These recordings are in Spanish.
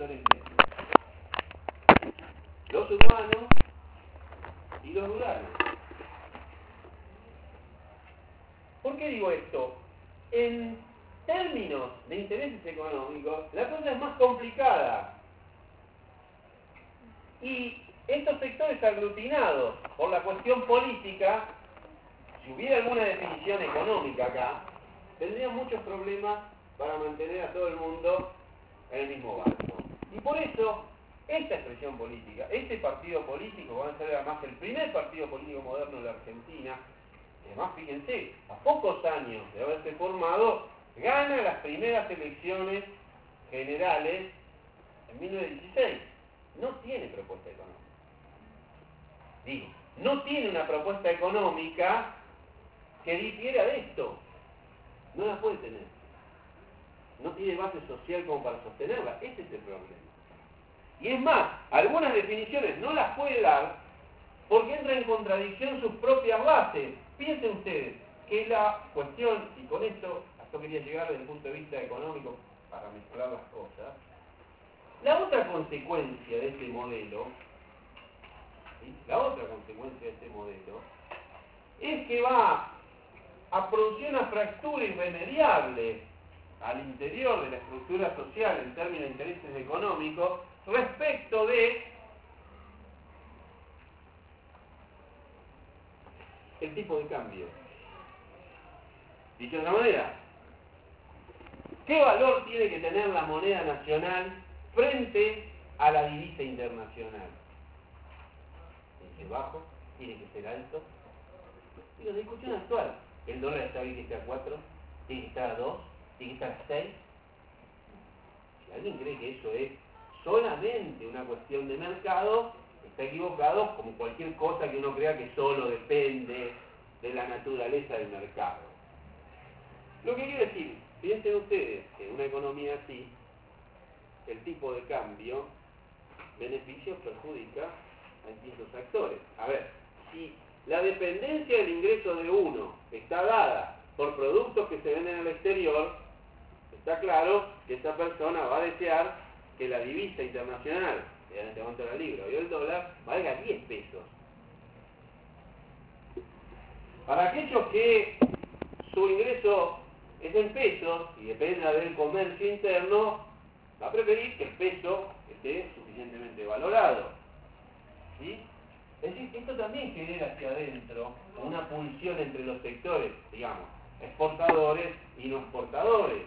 sectores medios, los urbanos y los rurales. ¿Por qué digo esto? En términos de intereses económicos, la cosa es más complicada. Y estos sectores aglutinados por la cuestión política, si hubiera alguna definición económica acá, tendrían muchos problemas para mantener a todo el mundo en el mismo barco. Y por eso, esta expresión política, este partido político, va a ser además el primer partido político moderno de la Argentina. Además, fíjense, a pocos años de haberse formado, gana las primeras elecciones generales en 1916. No tiene propuesta económica. Digo, no tiene una propuesta económica que difiera de esto. No la puede tener. No tiene base social como para sostenerla. Ese es el problema. Y es más, algunas definiciones no las puede dar porque entra en contradicción sus propias bases. Piensen ustedes que la cuestión, y con esto quería llegar desde el punto de vista económico para mezclar las cosas, la otra consecuencia de este modelo, ¿sí? La otra consecuencia de este modelo, es que va a producir una fractura irremediable al interior de la estructura social en términos de intereses económicos respecto de el tipo de cambio. Dicho de otra manera, ¿qué valor tiene que tener la moneda nacional frente a la divisa internacional? ¿Tiene que ser bajo? ¿Tiene que ser alto? Y la discusión actual, ¿el dólar está bien que esté a 4? ¿Tiene que estar a 2? ¿Tiene que estar a 6? Si alguien cree que eso es solamente una cuestión de mercado, está equivocado, como cualquier cosa que uno crea que solo depende de la naturaleza del mercado. Lo que quiere decir, piensen ustedes que en una economía así, el tipo de cambio beneficia o perjudica a distintos actores. A ver, si la dependencia del ingreso de uno está dada por productos que se venden al exterior, está claro que esa persona va a desear que la divisa internacional, que en este momento la libra y el dólar, valga 10 pesos. Para aquellos que su ingreso es en pesos y dependa del comercio interno, va a preferir que el peso esté suficientemente valorado. ¿Sí? Es decir, esto también genera hacia adentro una pulsión entre los sectores, digamos, exportadores y no exportadores.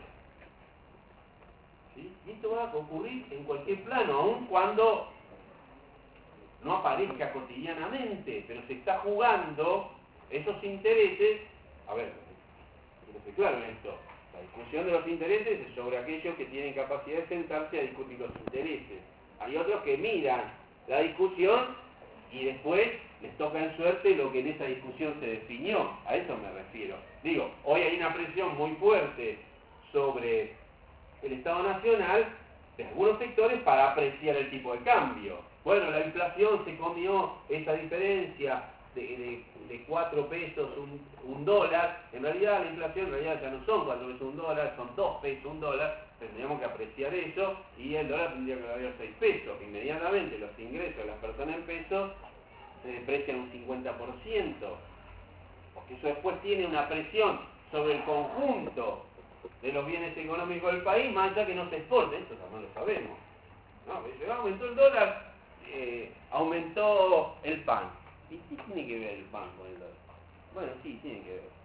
¿Sí? Y esto va a ocurrir en cualquier plano, aun cuando no aparezca cotidianamente, pero se está jugando esos intereses. A ver, quiero ser claro en esto. La discusión de los intereses es sobre aquellos que tienen capacidad de sentarse a discutir los intereses. Hay otros que miran la discusión y después les toca en suerte lo que en esa discusión se definió. A eso me refiero. Digo, hoy hay una presión muy fuerte sobre el Estado Nacional de algunos sectores para apreciar el tipo de cambio. Bueno, la inflación se comió esa diferencia de 4 pesos, un dólar. En realidad la inflación ya no son 4 pesos, un dólar, son 2 pesos, un dólar. Tendríamos que apreciar eso y el dólar tendría que valer 6 pesos. Inmediatamente los ingresos de las personas en pesos se deprecian un 50%, porque eso después tiene una presión sobre el conjunto de los bienes económicos del país, más allá que no se exporten, esto también lo sabemos. ¿No? Aumentó el dólar, aumentó el pan. ¿Y qué tiene que ver el pan con el dólar? Bueno, sí, tiene que ver.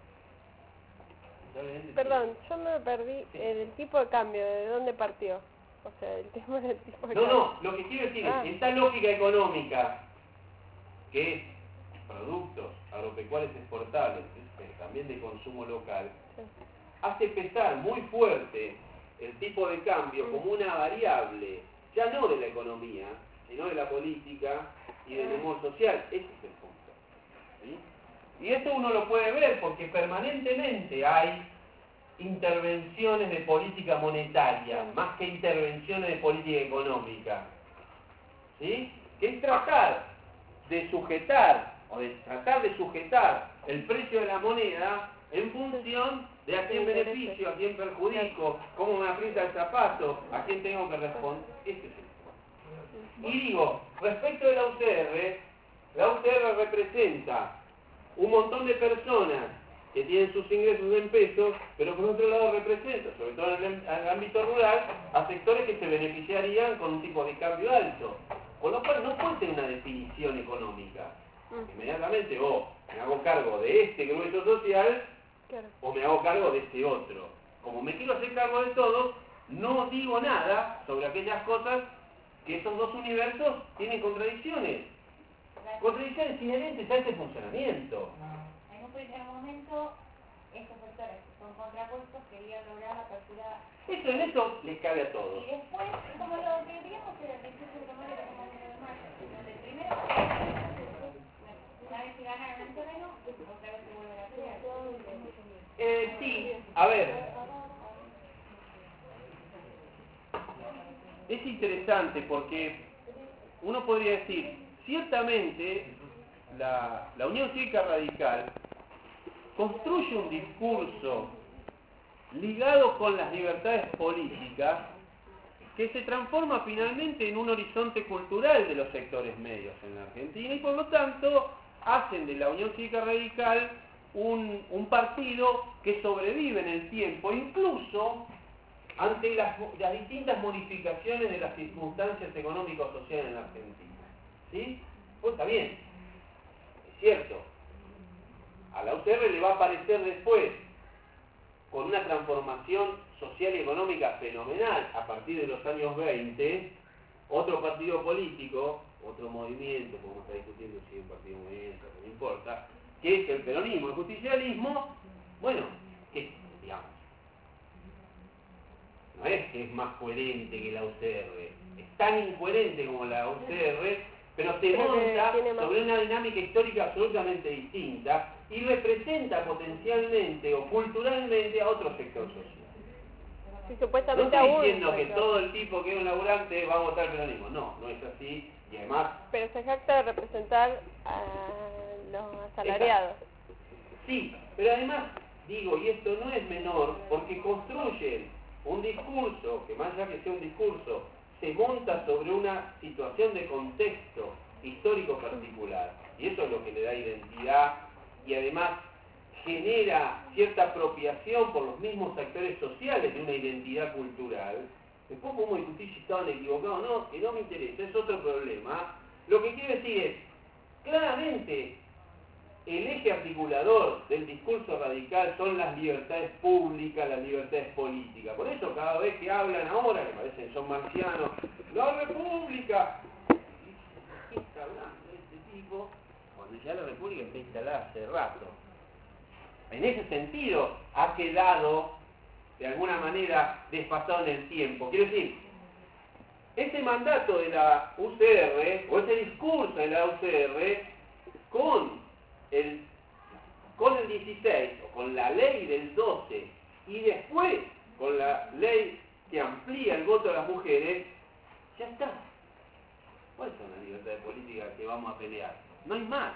Perdón, yo me perdí. Sí. El tipo de cambio, ¿de dónde partió? O sea, el tema del tipo de No, cambio. lo que quiero decir es, esta lógica económica, que es productos agropecuarios exportables, también de consumo local, Sí. hace pesar muy fuerte el tipo de cambio como una variable, ya no de la economía, sino de la política y del humor social. Ese es el punto. ¿Sí? Y esto uno lo puede ver porque permanentemente hay intervenciones de política monetaria, más que intervenciones de política económica. ¿Sí? Que es tratar de sujetar el precio de la moneda en función de a quién beneficio, a quién perjudico, cómo me aprieta el zapato, a quién tengo que responder. Este es el punto. Y digo, respecto de la UCR representa un montón de personas que tienen sus ingresos en pesos, pero por otro lado representa, sobre todo en el ámbito rural, a sectores que se beneficiarían con un tipo de cambio alto. Con lo cual no puede ser una definición económica. Inmediatamente o me hago cargo de este grueso social, o me hago cargo de este otro. Como me quiero hacer cargo de todo, no digo nada sobre aquellas cosas que esos dos universos tienen contradicciones. Contradicciones inherentes a este funcionamiento. En un primer momento, estos sectores que son contrapuestos querían lograr la apertura. Eso en eso les cabe a todos. Y después, como lo que digamos era el discurso económico que tomamos en marzo, donde primero, una vez que ganaron el terreno, otra vez se vuelve a pelear. Sí, a ver. Es interesante porque uno podría decir, ciertamente la Unión Cívica Radical construye un discurso ligado con las libertades políticas que se transforma finalmente en un horizonte cultural de los sectores medios en la Argentina y por lo tanto hacen de la Unión Cívica Radical un partido que sobrevive en el tiempo, incluso ante las distintas modificaciones de las circunstancias económico-sociales en la Argentina. ¿Sí? Pues está bien, es cierto. A la UCR le va a aparecer después, con una transformación social y económica fenomenal a partir de los años 20, otro partido político, otro movimiento, como está discutiendo si es un partido movimiento, no importa, que es el peronismo, el justicialismo, bueno, que digamos, no es que es más coherente que la UCR, es tan incoherente como la UCR, pero se monta sobre una dinámica histórica absolutamente distinta y representa potencialmente o culturalmente a otro sector social. Sí, No supuestamente estoy aún, diciendo que todo el tipo que es un laburante va a votar peronismo, no es así, y además... pero se jacta de representar a los asalariados. Sí, pero además, digo, y esto no es menor, porque construyen un discurso, que más allá que sea un discurso, se monta sobre una situación de contexto histórico particular, y eso es lo que le da identidad, y además genera cierta apropiación por los mismos actores sociales de una identidad cultural. Después podemos discutir si estaban equivocados o no, que no me interesa, es otro problema. Lo que quiero decir es, claramente, el eje articulador del discurso radical son las libertades públicas, las libertades políticas. Por eso cada vez que hablan ahora, que parecen que son marcianos, ¡la república! ¿Qué está hablando este tipo? Cuando ya la república está instalada hace rato. En ese sentido ha quedado, de alguna manera, desfasado en el tiempo. Quiero decir, ese mandato de la UCR, o ese discurso de la UCR, con el 16, o con la ley del 12, y después con la ley que amplía el voto de las mujeres, ya está. ¿Cuáles son las libertades políticas que vamos a pelear? No hay más.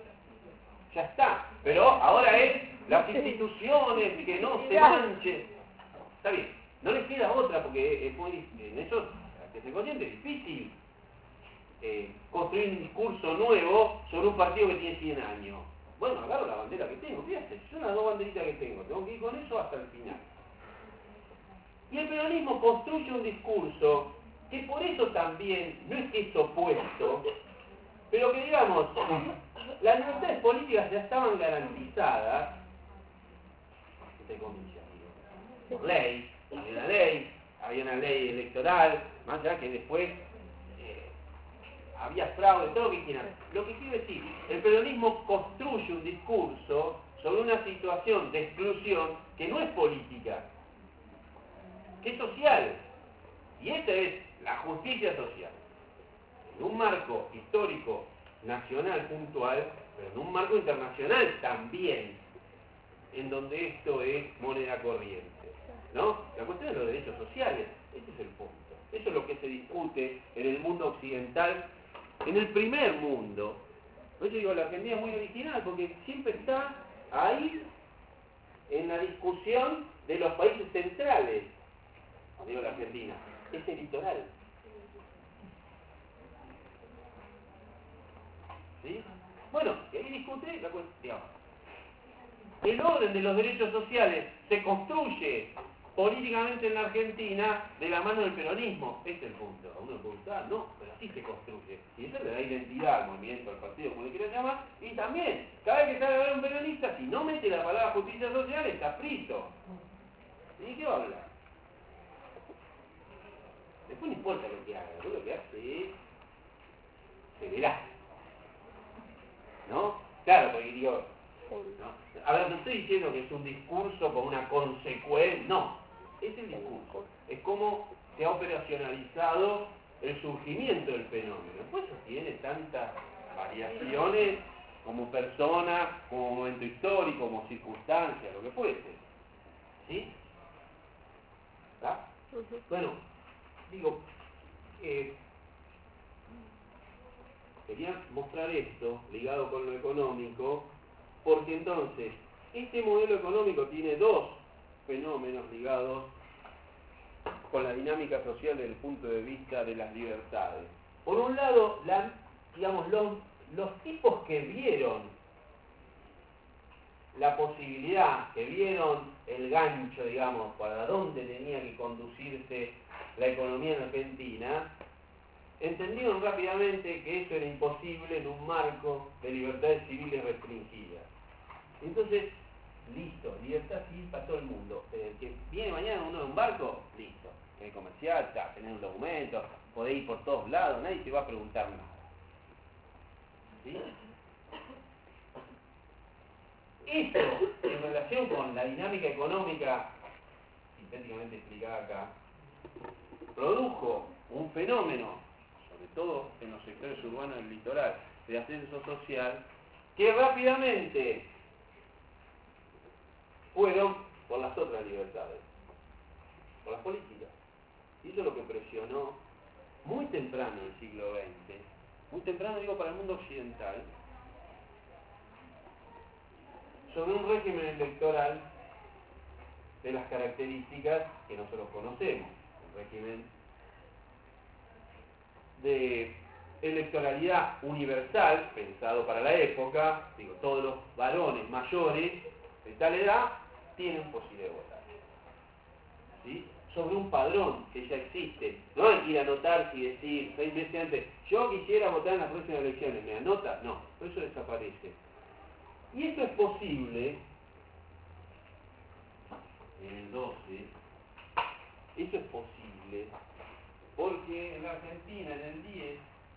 Ya está. Pero ahora es las instituciones, que no se manchen. Está bien. No les queda otra, porque es muy, en eso, que se consciente, es difícil construir un discurso nuevo sobre un partido que tiene 100 años. Bueno, agarro la bandera que tengo, fíjate, son las dos banderitas que tengo que ir con eso hasta el final. Y el peronismo construye un discurso que por eso también, no es que es opuesto, pero que digamos, las libertades políticas ya estaban garantizadas, entre comillas, por ley, había una ley electoral, más allá que después había fraude, todo lo que quieran. Lo que quiero decir, el peronismo construye un discurso sobre una situación de exclusión que no es política, que es social. Y esa es la justicia social. En un marco histórico nacional puntual, pero en un marco internacional también, en donde esto es moneda corriente. ¿No? La cuestión de los derechos sociales, ese es el punto. Eso es lo que se discute en el mundo occidental, en el primer mundo. Por eso digo, la Argentina es muy original, porque siempre está ahí en la discusión de los países centrales, no digo la Argentina, es el litoral. ¿Sí? Bueno, y ahí discute la cuestión. El orden de los derechos sociales se construye políticamente en la Argentina de la mano del peronismo. Este es el punto. A uno le puede gustar, no, pero así se construye. Y eso le da identidad al movimiento, al partido, como le quieran llamar. Y también, cada vez que sale a ver un peronista, si no mete la palabra justicia social, está frito. ¿Y qué va a hablar? Después no importa lo que haga, lo que hace es... se verá. ¿No? Claro, porque digo... ¿no? Ahora no estoy diciendo que es un discurso con una consecuencia, no, es el discurso, es como se ha operacionalizado el surgimiento del fenómeno. Después tiene tantas variaciones como persona, como momento histórico, como circunstancia, lo que fuese. ¿Sí? ¿Está? Bueno, digo, quería mostrar esto ligado con lo económico, porque entonces, este modelo económico tiene dos fenómenos ligados con la dinámica social desde el punto de vista de las libertades. Por un lado, digamos, los tipos que vieron la posibilidad, que vieron el gancho, digamos, para dónde tenía que conducirse la economía en Argentina, entendieron rápidamente que eso era imposible en un marco de libertades civiles restringidas. Entonces, listo, libertad civil para todo el mundo. El que viene mañana uno de un barco, listo. El comercial, está, tener un documento, podés ir por todos lados, nadie te va a preguntar nada. ¿Sí? Eso, en relación con la dinámica económica, sintéticamente explicada acá, produjo un fenómeno, sobre todo en los sectores urbanos del litoral, de ascenso social, que rápidamente fueron por las otras libertades, por las políticas. Y eso es lo que presionó muy temprano en el siglo XX, muy temprano digo para el mundo occidental, sobre un régimen electoral de las características que nosotros conocemos, un régimen de electoralidad universal, pensado para la época, digo, todos los varones mayores de tal edad tienen posibilidad de votar. ¿Sí? Sobre un padrón que ya existe. No hay que ir a anotarse y decir 6 meses antes, yo quisiera votar en las próximas elecciones, ¿me anota? No, por eso desaparece. Y esto es posible en el 12, esto es posible porque en la Argentina en el 10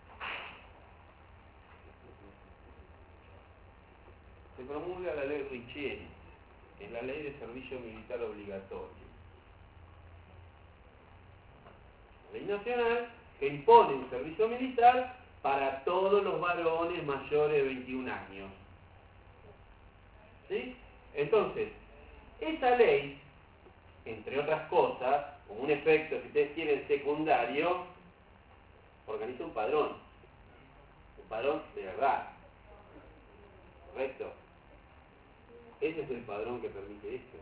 se promulga la ley Richeri, que es la ley de servicio militar obligatorio. Ley nacional que impone un servicio militar para todos los varones mayores de 21 años. ¿Sí? Entonces, esa ley, entre otras cosas, como un efecto, si ustedes quieren, secundario, organiza un padrón de verdad. ¿Correcto? Ese es el padrón que permite esto.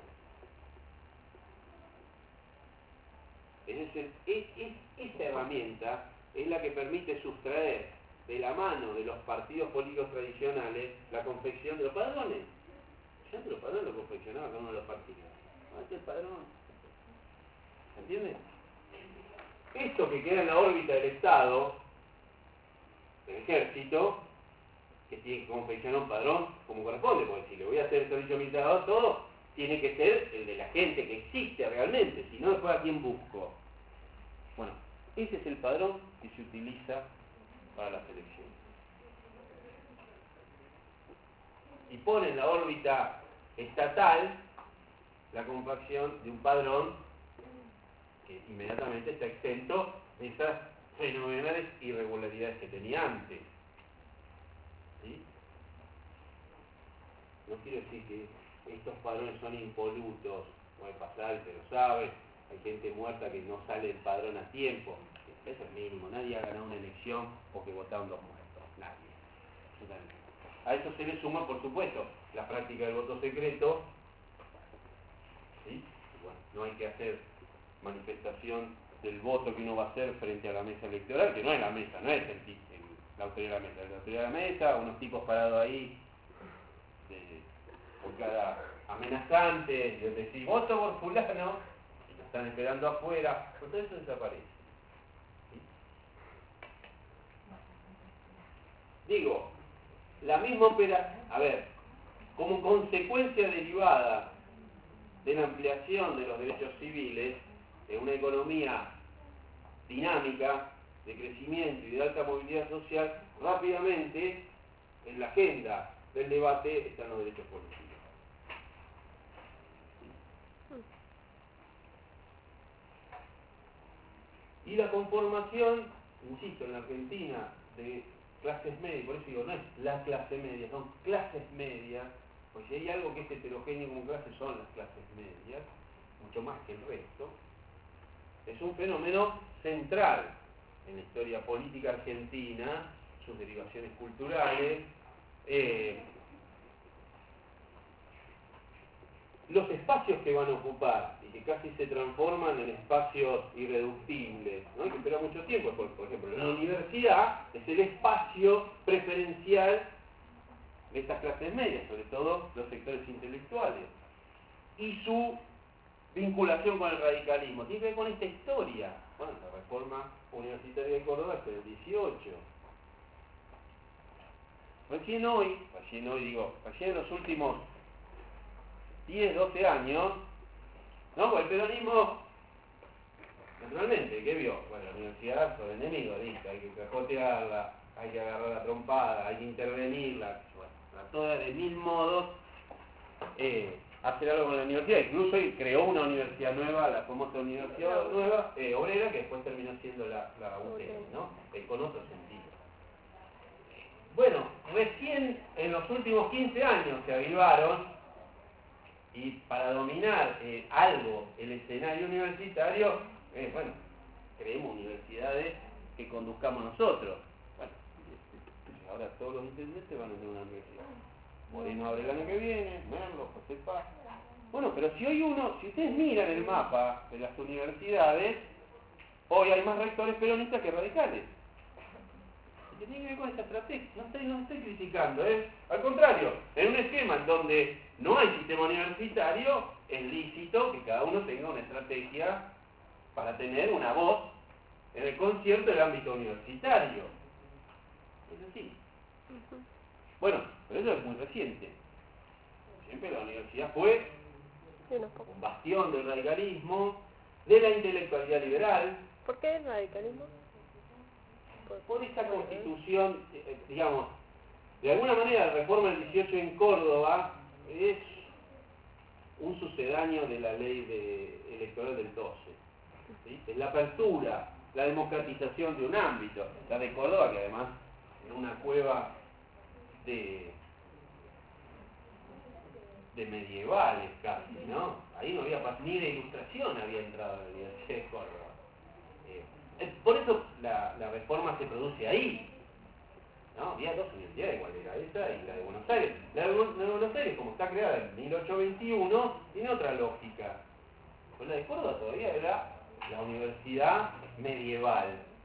Esta herramienta es la que permite sustraer de la mano de los partidos políticos tradicionales la confección de los padrones. Ya antes los padrones lo confeccionaba cada uno de los partidos. Este es el padrón. ¿Entienden? Esto que queda en la órbita del Estado, del ejército, que tiene que confeccionar un padrón como corresponde, porque si le voy a hacer el servicio militar a todo, tiene que ser el de la gente que existe realmente, si no, después a quién busco. Bueno, ese es el padrón que se utiliza para las elecciones. Y pone en la órbita estatal la confección de un padrón que inmediatamente está exento de esas fenomenales irregularidades que tenía antes. ¿Sí? No quiero decir que estos padrones son impolutos, puede pasar, pero sabe, hay gente muerta que no sale del padrón a tiempo. Eso es mínimo, nadie ha ganado una elección porque votaron 2 muertos, nadie. A eso se le suma, por supuesto, la práctica del voto secreto, ¿sí? Bueno, no hay que hacer manifestación del voto que uno va a hacer frente a la mesa electoral, que no es la mesa, no es la autoridad de la mesa, es la autoridad de la mesa, unos tipos parados ahí por cada amenazante, y decir voto por fulano, y lo están esperando afuera, pues todo eso desaparece. ¿Sí? Digo, la misma a ver, como consecuencia derivada de la ampliación de los derechos civiles, en una economía dinámica, de crecimiento y de alta movilidad social, rápidamente en la agenda del debate están los derechos políticos. Y la conformación, insisto, en la Argentina, de clases medias, por eso digo, no es la clase media, son clases medias, pues si hay algo que es heterogéneo como clase son las clases medias, mucho más que el resto, es un fenómeno central en la historia política argentina, sus derivaciones culturales, los espacios que van a ocupar y que casi se transforman en espacios irreductibles, ¿no? Que espera mucho tiempo, por ejemplo, la universidad es el espacio preferencial de estas clases medias, sobre todo los sectores intelectuales, y su vinculación con el radicalismo tiene que ver con esta historia. Bueno, la reforma universitaria de Córdoba es del 18. Recién hoy en los últimos 10, 12 años, ¿no? El peronismo, naturalmente, ¿qué vio? Bueno, la universidad son enemigos, listo, hay que cajotearla, hay que agarrar la trompada, hay que intervenirla, bueno, trató de mil modos hacer algo con la universidad, incluso creó una universidad nueva, la famosa universidad nueva, obrera, que después terminó siendo la UTN, ¿no? Con otro sentido. Bueno, recién en los últimos 15 años se avivaron, y para dominar algo el escenario universitario, bueno, creemos universidades que conduzcamos nosotros. Bueno, ahora todos los intendentes van a tener una universidad. Moreno abre el año que viene, Merlo, José Paz. Bueno, pero si ustedes miran el mapa de las universidades, hoy hay más rectores peronistas que radicales. ¿Qué tiene que ver con esta estrategia? No estoy criticando, al contrario, en un esquema en donde no hay sistema universitario, es lícito que cada uno tenga una estrategia para tener una voz en el concierto del ámbito universitario. Es así. Bueno, pero eso es muy reciente. Siempre la universidad fue un bastión del radicalismo, de la intelectualidad liberal. ¿Por qué el radicalismo? Por esta constitución, digamos, de alguna manera la reforma del 18 en Córdoba es un sucedáneo de la ley electoral del 12. ¿Sí? Es la apertura, la democratización de un ámbito. La de Córdoba, que además era una cueva de medievales casi, ¿no? Ahí no había ni de ilustración había entrado en la Universidad de Córdoba. Por eso la reforma se produce ahí, ¿no? Había dos universidades, igual era esa y la de Buenos Aires. La de Buenos Aires, como está creada en 1821, tiene otra lógica. Pues la de Córdoba todavía era la universidad medieval.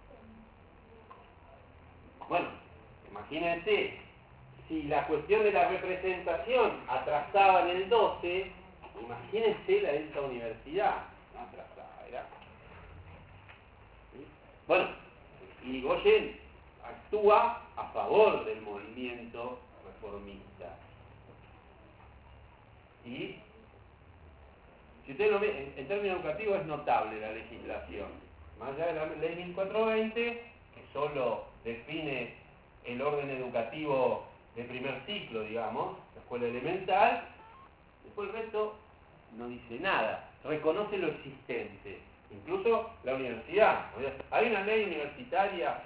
Bueno, imagínense, si la cuestión de la representación atrasaba en el 12, imagínense la de esa universidad. No atrasaba, era. ¿Sí? Bueno, Irigoyen actúa a favor del movimiento reformista. Y si ustedes lo ven, en términos educativos es notable la legislación. Más allá de la ley 1420, que solo define el orden educativo de primer ciclo, digamos, la escuela elemental, después el resto no dice nada, reconoce lo existente, incluso la universidad. Hay una ley universitaria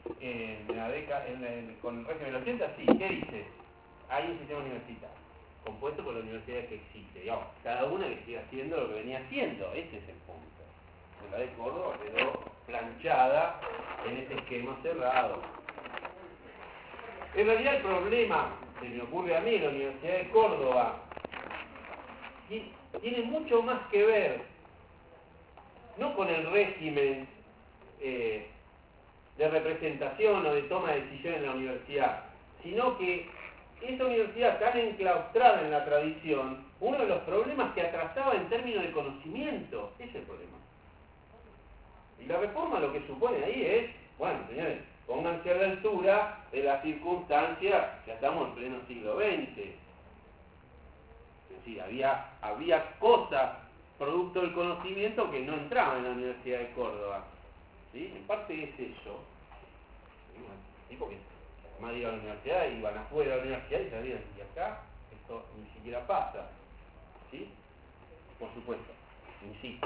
con el régimen del 80, sí, ¿qué dice? Hay un sistema universitario, compuesto por las universidades que existe, digamos, cada una que siga haciendo lo que venía haciendo, ese es el punto. La de Córdoba quedó planchada en este esquema cerrado. En realidad el problema, se me ocurre a mí, en la Universidad de Córdoba, tiene mucho más que ver, no con el régimen de representación o de toma de decisiones en la universidad, sino que esa universidad tan enclaustrada en la tradición, uno de los problemas que atrasaba en términos de conocimiento, ese es el problema. Y la reforma lo que supone ahí es, bueno, señores, pónganse a la altura de las circunstancias, ya estamos en pleno siglo XX. Es decir, había cosas producto del conocimiento que no entraban en la Universidad de Córdoba. ¿Sí? En parte es eso. ¿Sí? Porque además de ir a la universidad, iban afuera de la universidad y sabían, y acá esto ni siquiera pasa. ¿Sí? Por supuesto, insisto.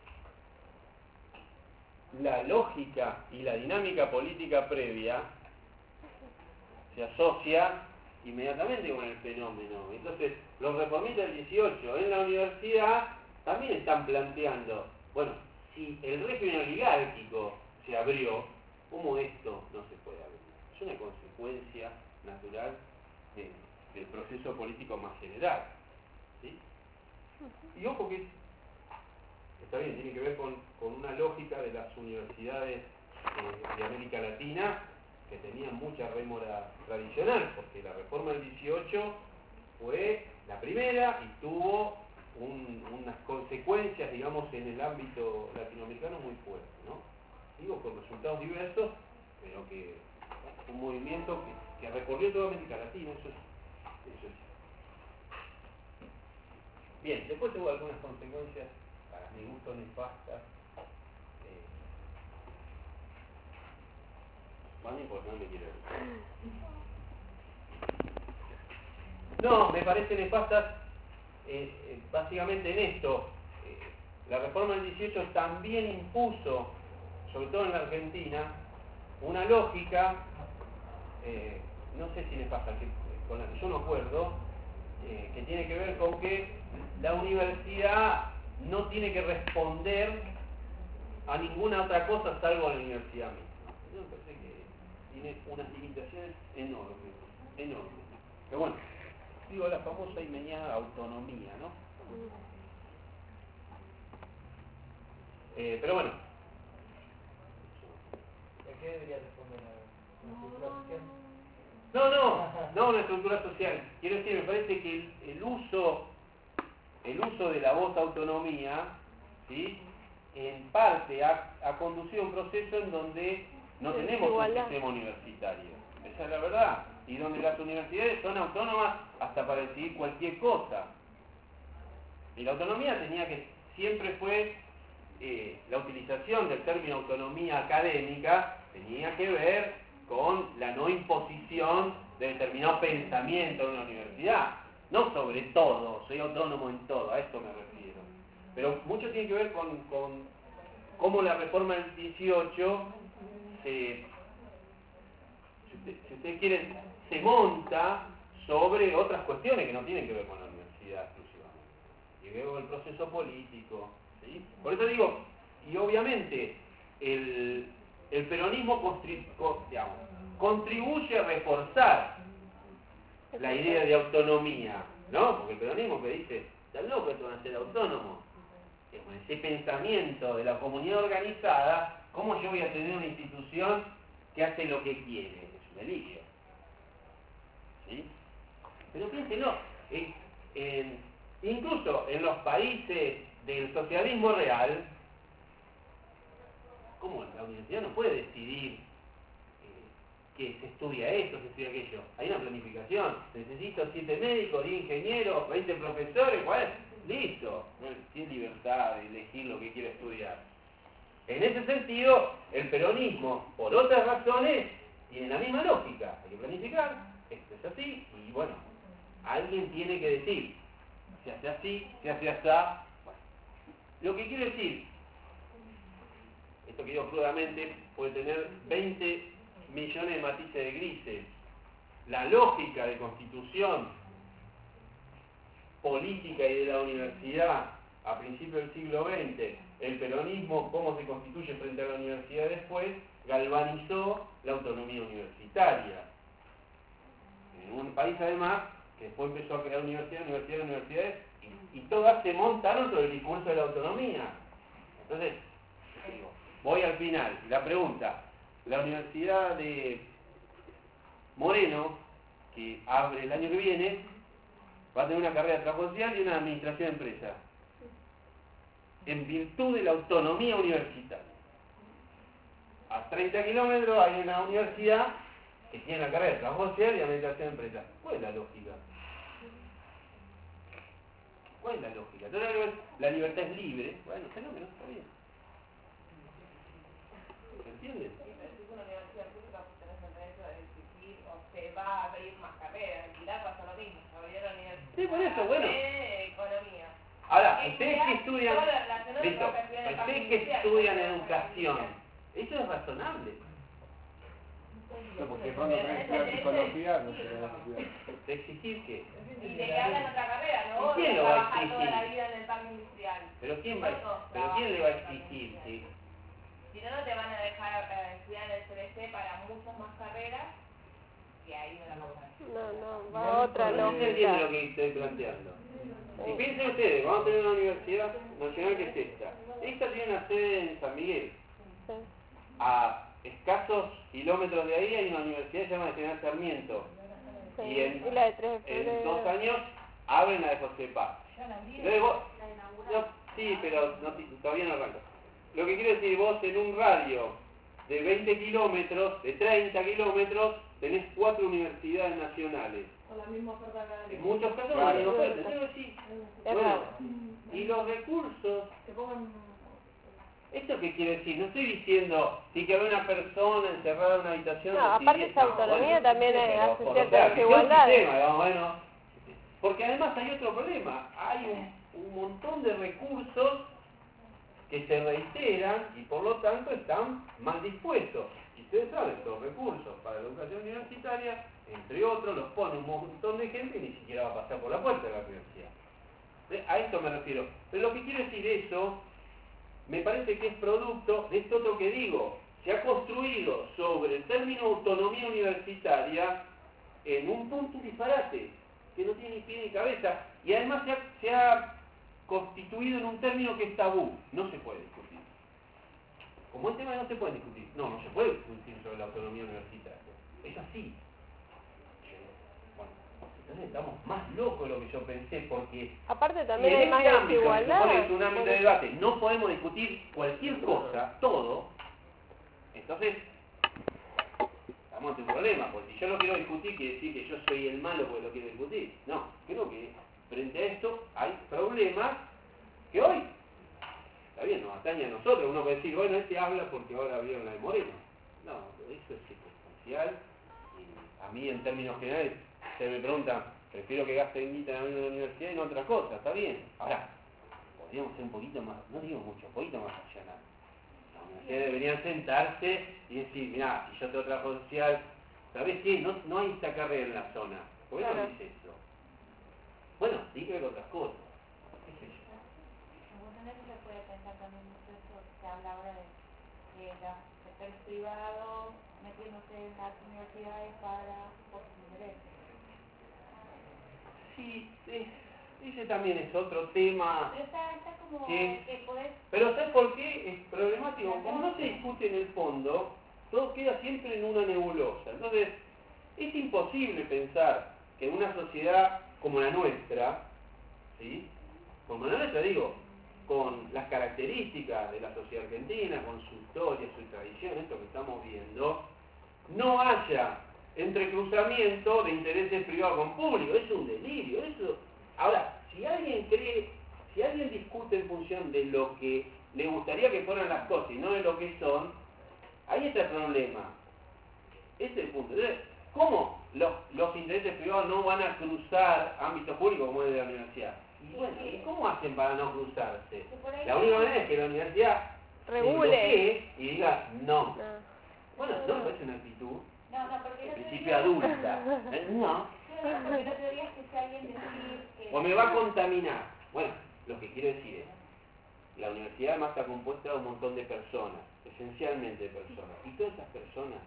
La lógica y la dinámica política previa se asocia inmediatamente con el fenómeno. Entonces, los reformistas del 18 en la universidad también están planteando, bueno, si el régimen oligárquico se abrió, ¿cómo esto no se puede abrir? Es una consecuencia natural del proceso político más general. ¿Sí? Y ojo que está bien, tiene que ver con una lógica de las universidades de América Latina que tenían mucha rémora tradicional, porque la reforma del 18 fue la primera y tuvo unas consecuencias, digamos, en el ámbito latinoamericano muy fuertes, ¿no? Digo, con resultados diversos, pero que un movimiento que recorrió toda América Latina, eso es. Bien, después hubo algunas consecuencias, para mi gusto, nefastas. Más importante quiero decir. No, me parece nefastas básicamente en esto. La reforma del 18 también impuso, sobre todo en la Argentina, una lógica, no sé si nefasta, con la que yo no acuerdo, que tiene que ver con que la universidad no tiene que responder a ninguna otra cosa salvo a la universidad misma. Eso me parece que tiene unas limitaciones enormes, enormes. Pero bueno, digo la famosa y meñada autonomía, ¿no? Pero bueno. ¿A qué debería responder la estructura social? No, una estructura social. Quiero decir, me parece que el uso de la voz autonomía, ¿sí?, en parte ha conducido a un proceso en donde no tenemos un sistema universitario. Esa es la verdad. Y donde las universidades son autónomas hasta para decidir cualquier cosa. Y la autonomía siempre fue, la utilización del término autonomía académica tenía que ver con la no imposición de determinado pensamiento en una universidad. No sobre todo, soy autónomo en todo, a esto me refiero. Pero mucho tiene que ver con cómo la reforma del 18 si ustedes quieren, se monta sobre otras cuestiones que no tienen que ver con la universidad exclusivamente. Tiene que ver con el proceso político. ¿Sí? Por eso digo, y obviamente el peronismo contribuye a reforzar la idea de autonomía, ¿no? Porque el peronismo que dice, están locos estos van a ser autónomos. Con ese pensamiento de la comunidad organizada, ¿cómo yo voy a tener una institución que hace lo que quiere? Es un delirio. ¿Sí? Pero piénsenlo, incluso en los países del socialismo real, ¿cómo la universidad no puede decidir que se estudia esto, se estudia aquello? Hay una planificación. Necesito 7 médicos, 10 ingenieros, 20 profesores, ¿cuál es? Listo. Tiene libertad de elegir lo que quiere estudiar. En ese sentido, el peronismo, por otras razones, tiene la misma lógica. Hay que planificar, esto es así, y bueno, alguien tiene que decir, se hace así, se hace así. Bueno, lo que quiero decir, esto que digo crudamente, puede tener 20 millones de matices de grises. La lógica de constitución política y de la universidad a principios del siglo XX, el peronismo, cómo se constituye frente a la universidad después, galvanizó la autonomía universitaria. En un país además que después empezó a crear universidades y todas se montaron sobre el discurso de la autonomía. Entonces, digo, voy al final. La pregunta, la Universidad de Moreno, que abre el año que viene, va a tener una carrera de trabajo social y una administración de empresas, en virtud de la autonomía universitaria. A 30 kilómetros hay una universidad que tiene la carrera de trabajo social y administración de empresas. ¿Cuál es la lógica? ¿Cuál es la lógica? Entonces, la libertad es libre. Bueno, fenómeno, está bien. ¿Se entiende? Sí, pero si es una universidad pública, pues tenés el derecho de decidir o se va a abrir más carreras. En Pilar pasó lo mismo, se abrió la universidad Sí, por eso, bueno. de economía. Ahora, ustedes que estudian, todo lo relacionado con listo, lo que estudian en ustedes el que Pacto estudian Mundial, educación, eso es razonable. No, porque cuando tenés que estudiar psicología, no se va a estudiar. ¿De exigir qué? y de que hagan otra carrera, ¿no? ¿Y quién De lo va a trabajar toda exigir? la vida en el parque industrial. ¿Pero quién Nosotros quién le va a trabajamos en el parque exigir? industrial. Sí. Si no, no te van a dejar estudiar en el CBC para muchas más carreras que ahí no la vamos a ver. No, va a otra No se entiende lo lógica. que estoy planteando. Y piensen ustedes, vamos a tener una universidad nacional que es esta. Esta tiene una sede en San Miguel. Sí. A escasos kilómetros de ahí hay una universidad que se llama General Sarmiento. Sí. Y en, la de 3 de en febrero. 2 años abren la de José Paz. Luego, no, sí, pero no, todavía no arranca. Lo que quiero decir, vos en un radio de 20 kilómetros, de 30 kilómetros, tenés 4 universidades nacionales. Con la misma oferta académica. En muchos casos, Claro. la misma oferta. Entonces, sí, Es bueno, raro. y los recursos. Que pongan... ¿Esto qué quiere decir? No estoy diciendo si que haber una persona encerrada en una habitación... No, aparte esa autonomía también pero hace por cierta otra, que sea un desigualdad. sistema, digamos, bueno, porque además hay otro problema. Hay un montón de recursos que se reiteran y por lo tanto están mal dispuestos. Y ustedes saben, los recursos para la educación universitaria, entre otros, los pone un montón de gente y ni siquiera va a pasar por la puerta de la universidad. A esto me refiero. Pero lo que quiero decir eso, me parece que es producto de esto otro que digo. Se ha construido sobre el término autonomía universitaria en un punto disparate, que no tiene ni pie ni cabeza, y además se ha constituido en un término que es tabú. No se puede discutir. Como el tema no se puede discutir. No se puede discutir sobre la autonomía universitaria. Es así. Bueno, entonces estamos más locos de lo que yo pensé, porque Aparte si también en hay este más ámbito, que desigualdad. supone que es un ámbito de debate, no podemos discutir cualquier cosa, todo, entonces estamos ante un problema, porque si yo lo quiero discutir, quiere decir que yo soy el malo porque lo quiero discutir. No, creo que frente a esto hay problemas que hoy, está bien, nos atañe a nosotros. Uno puede decir, bueno, este habla porque ahora vieron la de Moreno. No, eso es circunstancial. Y a mí, en términos generales, se me preguntan, prefiero que gasten guita en la universidad y en otra cosa, está bien. Ahora, podríamos ser un poquito más, no digo mucho, un poquito más racionales. Las universidades deberían sentarse y decir, mirá, si yo tengo trabajo social, ¿sabés qué? No hay esta carrera en la zona. ¿Por qué no Claro. dice eso? Bueno, di que ver otras cosas. ¿Qué sé yo? Bueno, en eso se puede pensar también mucho esto, se habla ahora de los sectores privados metiéndose en las universidades para por sus intereses. Sí, ese también es otro tema. Pero está como Sí. que podés... Pero ¿sabes por qué es problemático? Como no se discute en el fondo, todo queda siempre en una nebulosa. Entonces, es imposible pensar que en una sociedad como la nuestra, ¿sí? Como la nuestra digo, con las características de la sociedad argentina, con su historia, su tradición, esto que estamos viendo, no haya entrecruzamiento de intereses privados con públicos. Es un delirio. Eso. Ahora, si alguien discute en función de lo que le gustaría que fueran las cosas y no de lo que son, ahí está el problema. Ese es el punto. Entonces, ¿cómo los intereses privados no van a cruzar ámbitos públicos como es de la universidad? Y bueno, ¿y cómo hacen para no cruzarse? La única manera es que la universidad Regule. bloquee y diga no. No. Bueno, no me parece una actitud No, porque en no principio adulta. No. porque no deberías que sea alguien decir que... O me va a contaminar. Bueno, lo que quiero decir es, la universidad además está compuesta de un montón de personas, esencialmente de personas. Y todas esas personas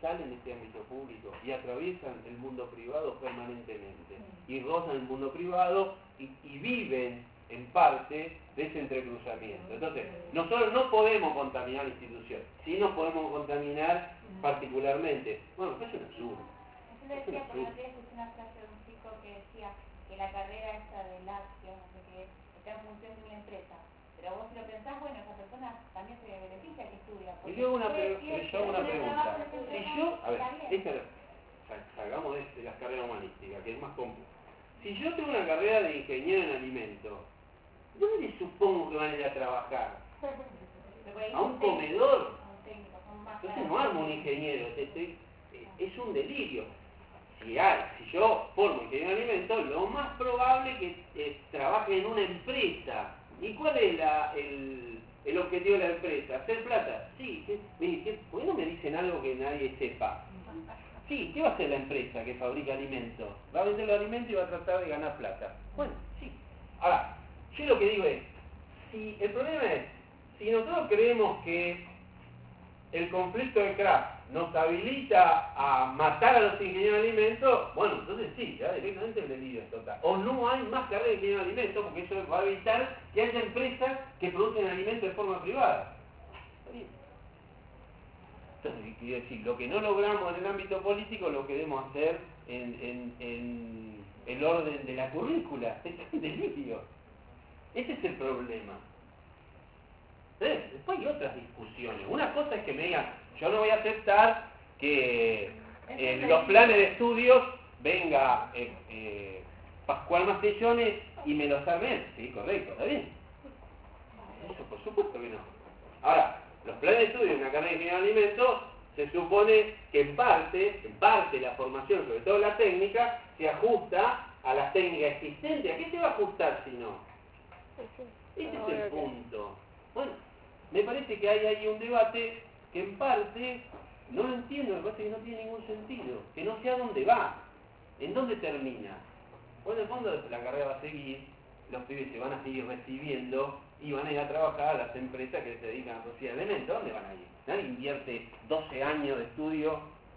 salen de este ámbito público y atraviesan el mundo privado permanentemente y rozan el mundo privado y viven en parte de ese entrecruzamiento. Entonces, nosotros no podemos contaminar la institución, sí nos podemos contaminar particularmente. Bueno, es un absurdo. Yo le decía, porque aquí escuché una frase de un chico que decía que la carrera esta de lácteos, no sé qué, está en función de una empresa. Pero vos si lo pensás, bueno, esa persona también se beneficia que estudia. Y yo hago una pregunta. Si yo, a ver, salgamos de las carreras humanísticas, que es más complejo. Si yo tengo una carrera de ingeniero en alimentos, ¿dónde le supongo que van a ir a trabajar? ¿A un comedor? Entonces no armo un ingeniero, es un delirio. Si yo formo ingeniero en alimentos, lo más probable es que trabaje en una empresa. ¿Y cuál es el objetivo de la empresa? ¿Hacer plata? Sí. ¿Por qué no me dicen algo que nadie sepa? Sí, ¿qué va a hacer la empresa que fabrica alimentos? Va a vender los alimentos y va a tratar de ganar plata. Bueno, sí. Ahora, yo lo que digo es, el problema es, si nosotros creemos que el conflicto de Kraft nos habilita a matar a los ingenieros de alimentos, bueno, entonces sí, ya directamente el delirio es total. O no hay más carrera de ingeniero de alimentos, porque eso va a evitar que haya empresas que producen alimentos de forma privada. Entonces, quiero decir, lo que no logramos en el ámbito político lo queremos hacer en el orden de la currícula. Es un delirio. Ese es el problema. Después hay otras discusiones. Una cosa es que me digan, yo no voy a aceptar que en los planes de estudios venga Pascual Mastellones y me los arme. Sí, correcto, ¿está bien? Eso por supuesto que no. Ahora, los planes de estudio de una carrera de ingeniería de alimentos se supone que en parte la formación, sobre todo la técnica, se ajusta a las técnicas existentes. ¿A qué se va a ajustar si no? Ese es el punto. Bueno, me parece que hay ahí un debate que en parte no lo entiendo, me parece que no tiene ningún sentido, que no sé a dónde va, en dónde termina. Bueno, en el fondo la carrera va a seguir, los pibes se van a seguir recibiendo y van a ir a trabajar a las empresas que se dedican a producir alimentos. ¿Dónde van a ir? Nadie invierte 12 años de estudio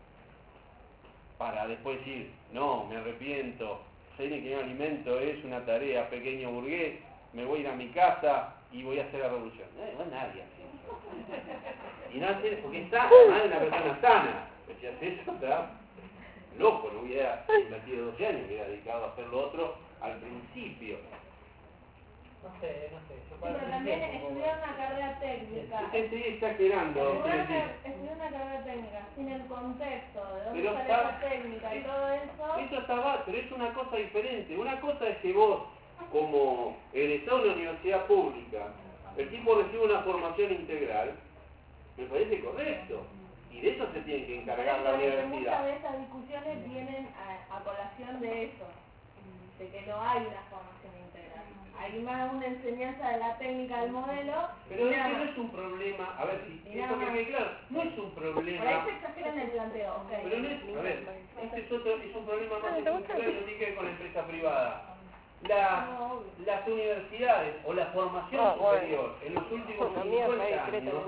para después decir, no, me arrepiento, ser ingeniero de alimentos es una tarea pequeño burgués, me voy a ir a mi casa y voy a hacer la revolución. No, nadie así. Y no hace porque es sana, nadie es una persona sana. Pero si hace eso, está loco, no hubiera invertido 12 años, hubiera dedicado a hacer lo otro al principio. No sé. Yo Pero también estudiar una carrera técnica. Estoy exagerando. Estudiar una carrera técnica sin el contexto de dónde Pero sale está- esa técnica y todo eso. Eso está mal, pero es una cosa diferente. Una cosa es que vos, como egresado de una universidad pública, el tipo recibe una formación integral, me parece correcto. Y de eso se tiene que encargar la Muchas universidad. de estas discusiones vienen a colación de eso, de que no hay una formación integral. Hay más una enseñanza de la técnica del modelo. Pero y es nada que no más. es un problema, a ver si Y esto nada que más. quede claro, no es un Por ahí problema. se exagera en el planteo, ok. Pero no es, a ver, este es un problema más estructural y no tiene que ver con la empresa privada. Las universidades o la formación superior en los últimos 50 años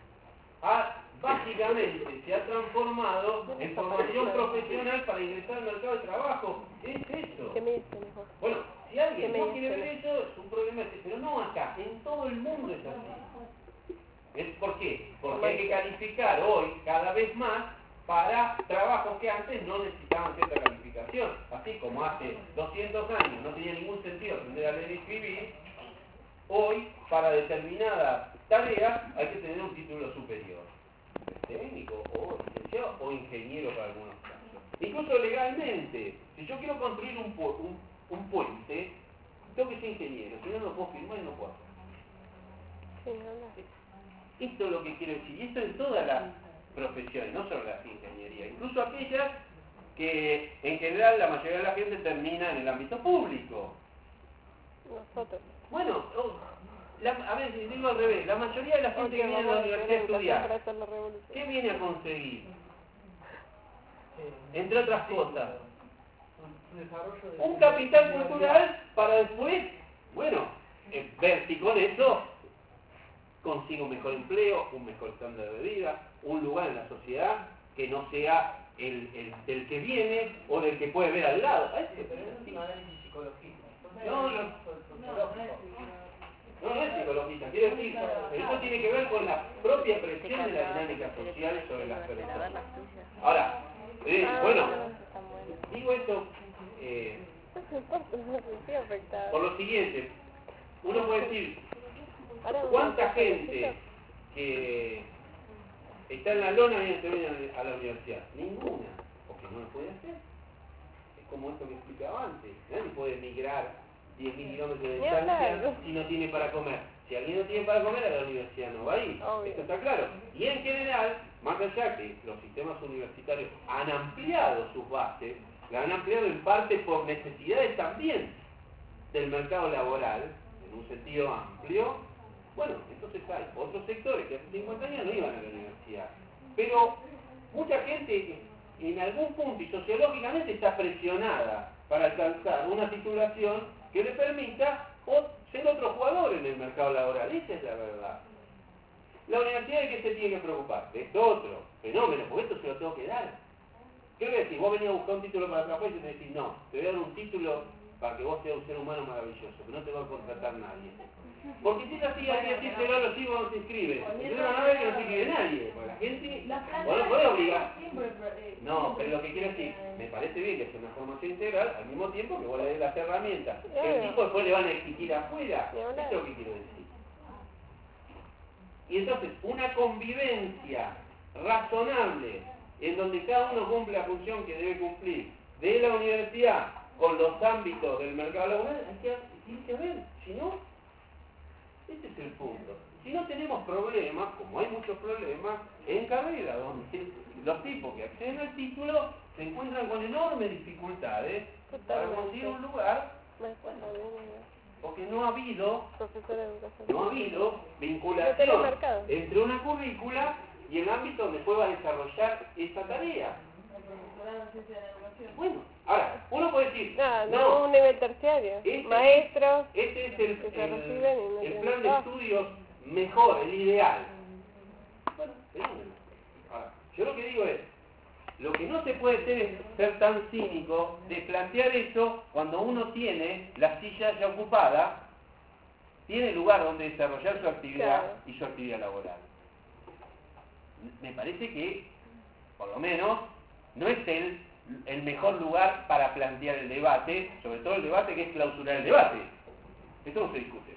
básicamente se ha transformado en formación profesional para ingresar al mercado de trabajo. ¿Qué es eso? ¿Qué me dice mejor? Bueno, si alguien ¿Qué no me quiere ver dice? eso, es un problema, pero no acá, en todo el mundo es así. ¿Por qué? Porque hay que calificar hoy cada vez más para trabajos que antes no necesitaban cierta calificación. Así como hace 200 años no tenía ningún sentido aprender a leer y escribir, hoy para determinadas tareas hay que tener un título superior. Técnico o licenciado o ingeniero para algunos casos. Incluso legalmente, si yo quiero construir un puente, tengo que ser ingeniero, si no lo puedo firmar y no puedo hacer. Sí, no. Esto es lo que quiero decir, y esto en todas las profesiones, no solo las ingenierías, incluso aquellas que en general la mayoría de la gente termina en el ámbito público. Nosotros. Bueno, a ver, si digo al revés, la mayoría de la gente que viene a la universidad a estudiar, para hacer la revolución. ¿qué viene a conseguir? Entre otras cosas, un capital cultural para después, bueno, ver si con eso consigo un mejor empleo, un mejor estándar de vida, un lugar en la sociedad que no sea el del que viene o del que puede ver al lado. Pero es un análisis psicológico. No es psicología, quiero decir, eso tiene que ver con la propia presión de la dinámica social sobre las personas. Ahora, bueno, digo esto por lo siguiente, uno puede decir, ¿cuánta gente que está en la lona viene a la universidad? Ninguna, porque no lo puede hacer. Es como esto que explicaba antes, nadie puede emigrar 10.000 kilómetros de distancia si no tiene para comer. Si alguien no tiene para comer, a la universidad no va a ir. Esto está claro. Y en general, más allá que los sistemas universitarios han ampliado sus bases, la han ampliado en parte por necesidades también del mercado laboral, en un sentido amplio. Bueno, entonces hay otros sectores que hace 50 años no iban a la universidad. Pero mucha gente en algún punto y sociológicamente está presionada para alcanzar una titulación que le permita ser otro jugador en el mercado laboral. Esa es la verdad. La universidad, ¿de qué se tiene que preocupar? De esto otro fenómeno, porque esto se lo tengo que dar. ¿Qué voy a decir? Vos venías a buscar un título para trabajar y yo te decís, no, te voy a dar un título para que vos seas un ser humano maravilloso, que no te va a contratar nadie. Porque si es así, hay que decírselo a los hijos cuando se inscribe. Entonces van a ver que no se inscribe nadie, porque la gente no lo puede obligar. No, pero lo que quiero decir, me parece bien que sea una formación integral, al mismo tiempo que vos le des las herramientas. El tipo después le van a exigir afuera. Eso es lo que quiero decir. Y entonces, una convivencia razonable, en donde cada uno cumple la función que debe cumplir, de la universidad con los ámbitos del mercado laboral, tiene que haber, si no, este es el punto. Si no tenemos problemas, como hay muchos problemas, en carrera, donde los tipos que acceden al título se encuentran con enormes dificultades para conseguir un lugar, porque no ha habido vinculación entre una currícula y el ámbito donde pueda desarrollar esa tarea. Bueno, ahora, uno puede decir, no un nivel terciario, maestros este es el que se reciben y no plan de tienen estudios mejor, el ideal. Bueno, ahora, yo lo que digo es, lo que no se puede hacer es ser tan cínico de plantear eso cuando uno tiene la silla ya ocupada, tiene lugar donde desarrollar su actividad y su actividad laboral. Me parece que, por lo menos, no es el mejor lugar para plantear el debate, sobre todo el debate que es clausurar el debate. Esto no se discute.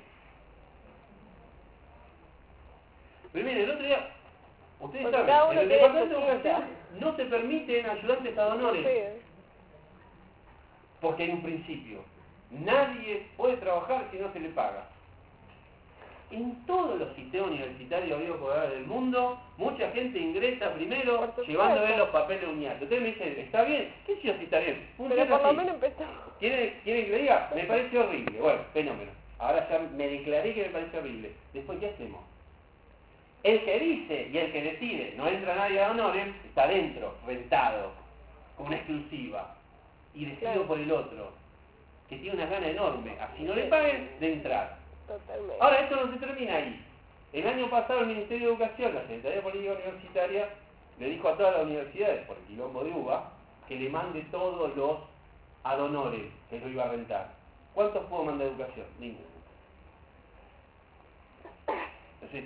Pero miren, el otro día, ustedes saben, en el departamento de educación no se permiten ayudantes ad honores, porque hay un principio. Nadie puede trabajar si no se le paga. En todos los sistemas universitarios habidos por ahora del mundo, mucha gente ingresa primero llevando a ver los papeles uniados. Ustedes me dicen, ¿está bien? ¿Qué si está bien? Pero por lo menos empezamos. ¿Quieren que le diga? Me parece horrible. Bueno, fenómeno. Ahora ya me declaré que me parece horrible. Después, ¿qué hacemos? El que dice y el que decide, no entra nadie a honores, está dentro, rentado, con una exclusiva, y decidido por el otro, que tiene una gana enorme, así no le paguen, de entrar. Totalmente. Ahora, esto no se termina ahí. El año pasado el Ministerio de Educación, la Secretaría de Política Universitaria, le dijo a todas las universidades, por el quilombo de UBA, que le mande todos los ad honores que lo iba a rentar. ¿Cuántos puedo mandar a educación? Ninguno. Entonces,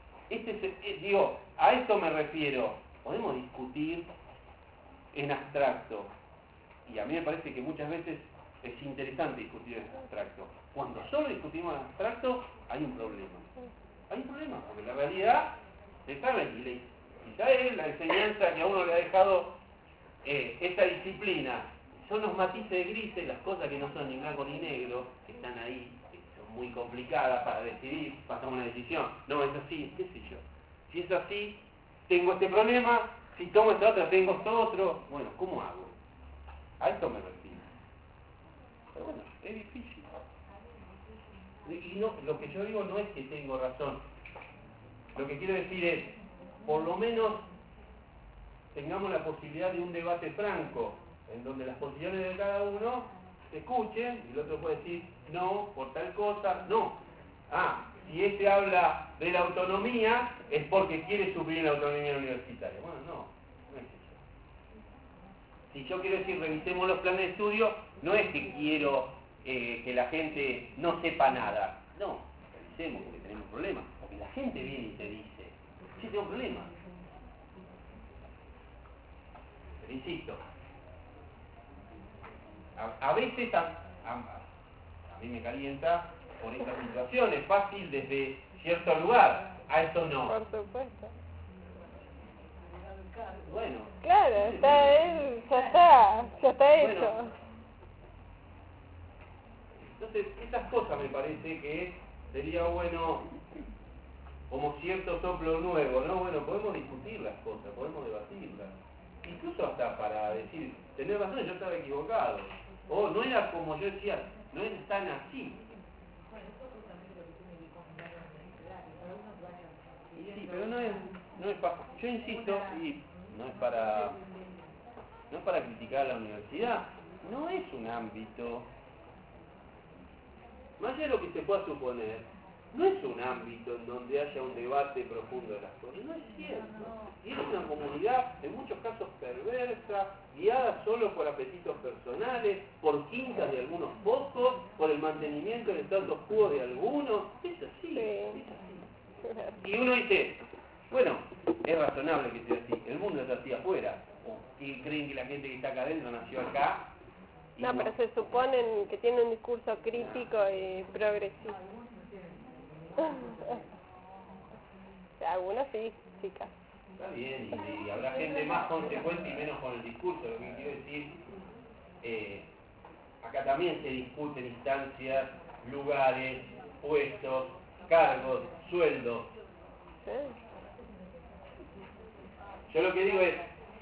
a esto me refiero. Podemos discutir en abstracto, y a mí me parece que muchas veces es interesante discutir en abstracto. Cuando solo discutimos en abstracto, hay un problema. Hay un problema, porque la realidad, se sabe, y quizá es la enseñanza que a uno le ha dejado esta disciplina. Son los matices de grises, las cosas que no son ni blanco ni negro, que están ahí, que son muy complicadas para decidir, para tomar una decisión. No, es así, qué sé yo. Si es así, tengo este problema, si tomo esta otra, tengo esto otro. Bueno, ¿cómo hago? A esto me refiero. Pero bueno, es difícil. Y no, lo que yo digo no es que tengo razón. Lo que quiero decir es, por lo menos, tengamos la posibilidad de un debate franco, en donde las posiciones de cada uno se escuchen, y el otro puede decir, no, por tal cosa, no. Si este habla de la autonomía, es porque quiere suprimir la autonomía universitaria. Bueno, no es eso. Si yo quiero decir revisemos los planes de estudio, no es que quiero que la gente no sepa nada. No, revisemos porque tenemos problemas. Porque la gente viene y te dice, sí, tengo problemas. Pero insisto, a veces a mí me calienta por estas situaciones, fácil desde cierto lugar, a esto no. Por supuesto. Bueno. Claro, está él, ya está hecho. Bueno. Entonces, esas cosas me parece que sería bueno, como cierto soplo nuevo, ¿no? Bueno, podemos discutir las cosas, podemos debatirlas. Incluso hasta para decir, tenés razón, yo estaba equivocado. O no era como yo decía, no es tan así. Sí, pero no es yo insisto, y no es para criticar a la universidad, no es un ámbito, más allá de lo que se pueda suponer, no es un ámbito en donde haya un debate profundo de las cosas, no es cierto. Y es una comunidad, en muchos casos perversa, guiada solo por apetitos personales, por quintas de algunos pocos, por el mantenimiento del status quo de algunos. Es así, es así. Y uno dice, bueno, es razonable que sea así, el mundo está así afuera. ¿O creen que la gente que está acá adentro nació acá? No, pero se suponen que tiene un discurso crítico y progresista. Algunos sí, chicas. Está bien, y habrá gente más consecuente y menos con el discurso. Lo que quiero decir, acá también se discuten instancias, lugares, puestos, cargos, sueldos. Sí. Yo lo que digo es,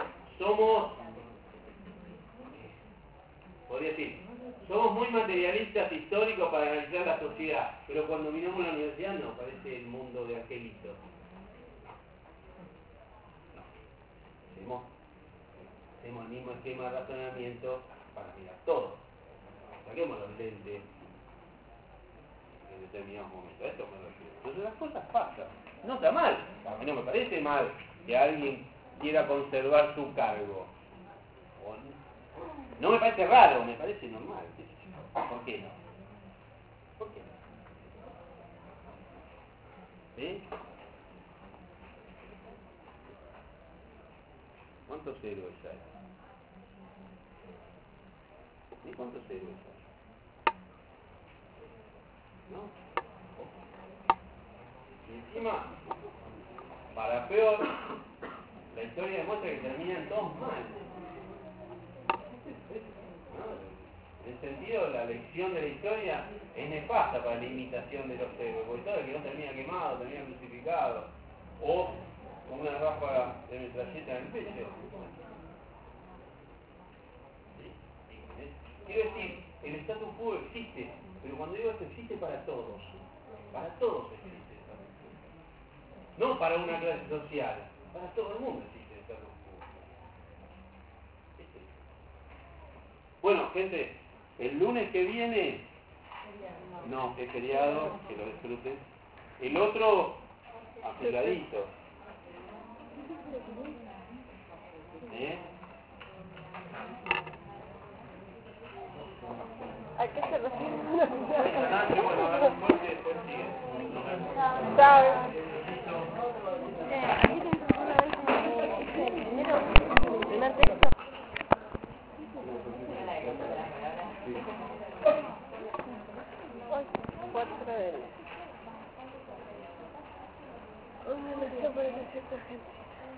podría decir, somos muy materialistas históricos para analizar la sociedad, pero cuando miramos la universidad no, parece el mundo de Angelito. No. Hacemos el mismo esquema de razonamiento para mirar todo. Saquemos los lentes en determinados momentos. A esto me refiero. Entonces las cosas pasan. No está mal. A mí no me parece mal que alguien quiera conservar su cargo. No me parece raro, me parece normal. ¿Por qué no? ¿Por qué no? ¿Sí? ¿Cuántos héroes hay? ¿Y cuántos héroes hay? ¿No? Y encima, para peor, la historia demuestra que terminan todos mal. ¿No? En ese sentido, la lección de la historia es nefasta para la imitación de los héroes, porque todo el que no termina quemado, termina crucificado, o con una ráfaga de metralleta en el pecho. Quiero decir, el status quo existe, pero cuando digo esto existe para todos existe el status quo. No para una clase social, para todo el mundo existe el status quo. Bueno, gente, el lunes que viene, no, es feriado, que lo disfruten. El otro, afiladito. ¿A qué se refiere? Bueno, ahora un corte y después sigue. Chao. El primer texto. Hoy, 4 del... me está poniendo cierta gente.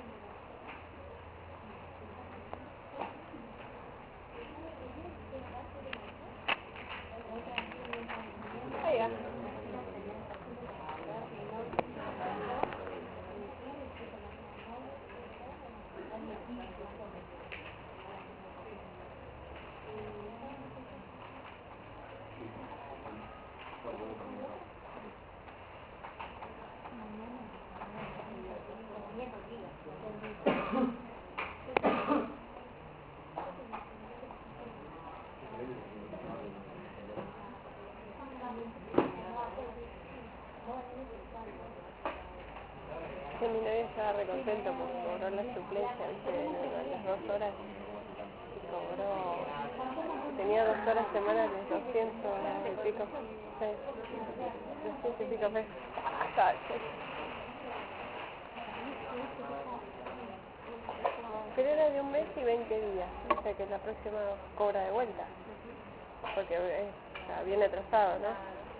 Oiga. Que mi novia estaba recontento porque cobró la suplencia, ¿viste? A las 2 horas. tenía 2 horas semanales, 200 y pico, sí, 200 y pico pesos. Pero era de 1 mes y 20 días, o sea que la próxima cobra de vuelta, porque está bien atrasado, ¿no?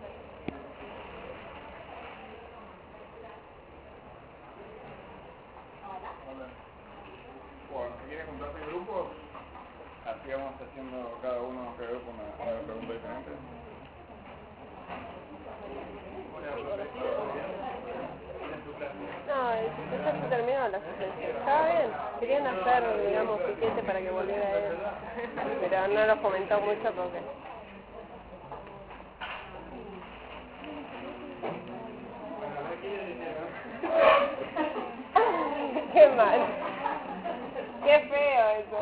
Bueno, si quieren juntarse en grupos, así vamos haciendo cada grupo una pregunta diferente. No, ya se terminó la asistencia. Estaba bien. Querían hacer, digamos, piquete para que volviera él. Pero no lo fomentó mucho porque... Qué mal. Qué feo eso,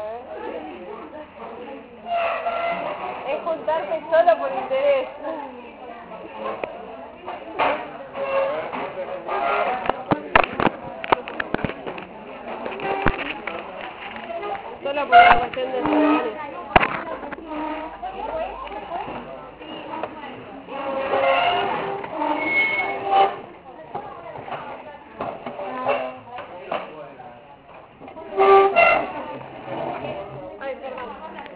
Es juntarse solo por interés. Solo por la cuestión de salario. Ay, perdón.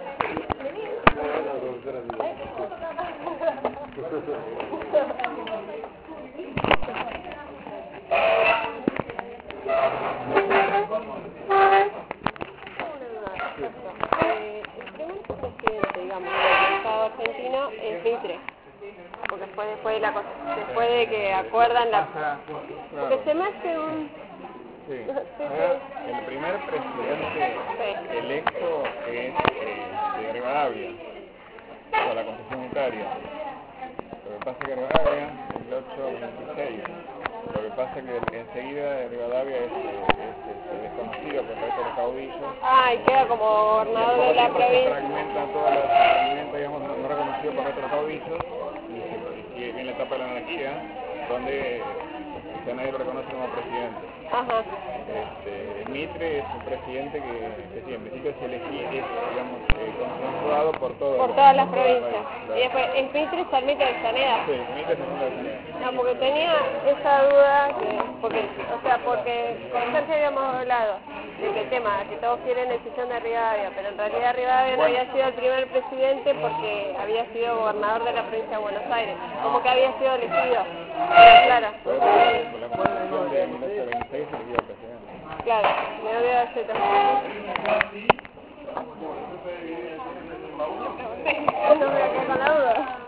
El primer presidente, digamos, del Estado argentino es Mitre, porque fue después de que acuerdan la... Porque se me hace un... Sí. El primer presidente electo es de Rivadavia, por la Constitución Unitaria. Lo que pasa es que Rivadavia es el 826. Lo que pasa es que enseguida de Rivadavia es desconocido por el resto de los caudillos. Ah, y queda como gobernador de la provincia. Fragmenta, digamos, no reconocido por el resto de los caudillos, y viene la etapa de la anarquía, donde ya nadie lo reconoce como presidente. Ajá. Mitre es un presidente que sí, en principio es elegido, digamos, consensuado por todas las provincias. Claro. Y después, ¿es Mitre Sarmiento de Avellaneda? Sí, Mitre es Sarmiento de Avellaneda. No, porque tenía esa duda, porque con Sergio habíamos hablado de que el tema, que todos quieren decisión de Rivadavia, pero en realidad Rivadavia no había sido el primer presidente porque había sido gobernador de la provincia de Buenos Aires, como que había sido elegido. Pero claro. Por la constitución de 1926 se eligió presidente. Claro, me olvidé de hacer también. No me quedé con la duda.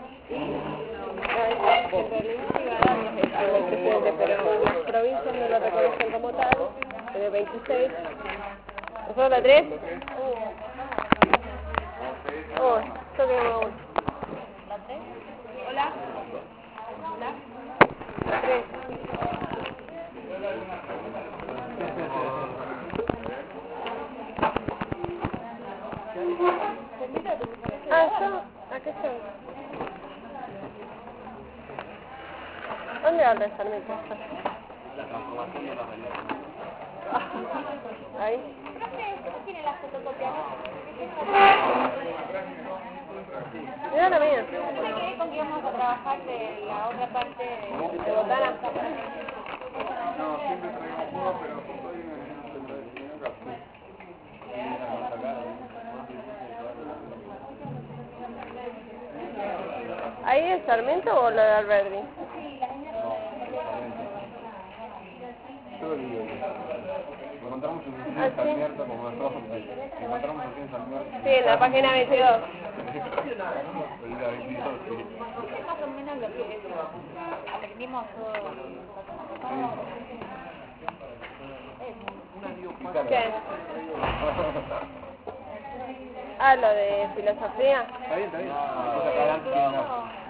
En realidad Rivadavia es el primer presidente, pero las provincias no lo reconocen como tal, en el 26. ¿Nosotros la 3? Yo quedamos uno. ¿La 3? Hola. Hola. La 3. ¿A qué soy? ¿Dónde habla el Sarmiento? La transformación de las relaciones. Ahí. Profe, ¿cómo tiene la fotocopia? Mira la mía. Yo me quedé con que íbamos a trabajar de la otra parte de Botana. No, siempre traigo jugo, pero justo hoy me café. ¿Ahí es Sarmiento o lo de Alberdi? Todo el día. Lo encontramos en Sarmiento, como nosotros encontramos aquí en Sarmiento. Sí, en la página 22. La 22, sí. Es más o menos lo que aprendimos todos. ¿Qué? Ah, lo de filosofía. Está bien, está bien. Después acá adelante tiene una...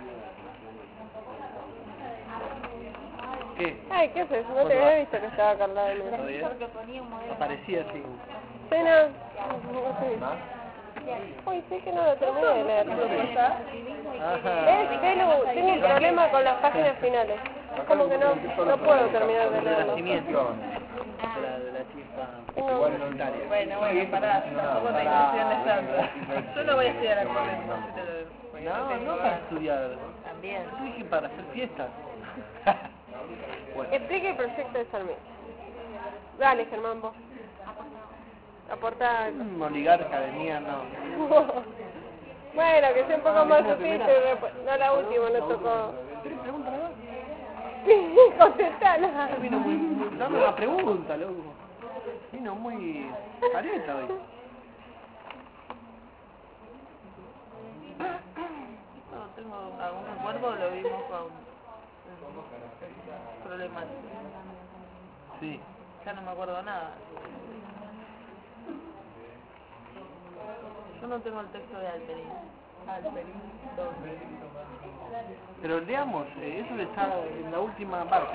¿Qué? Ay, ¿qué haces? No te había visto que estaba acá al lado mío. Porque ponía un modelo. Aparecía así. Sí, no sé. Uy, sí que no lo terminé de leer. Es Belu, tiene un problema con las páginas finales. Es como que no puedo terminar de leerlo. Renacimiento. De la chica. igual voluntaria. Bueno, pará, tampoco te ilusiones tanto. Yo no voy a estudiar actualmente. No para estudiar. También. Yo dije para hacer fiestas. Bueno. Explique el proyecto de Sarmiento. Dale, Germán, vos. Aporta algo. Un oligarca de mierda, no. Bueno, que sea un poco más sutil. No, la última nos tocó. Pregúntale vos. Contestala. Vino muy... Dame una pregunta, loco. Vino muy... careta hoy. No tengo algún recuerdo, lo vimos con problemas. Sí. Ya no me acuerdo nada. Yo no tengo el texto de Alperín. Pero leamos, eso está en la última parte.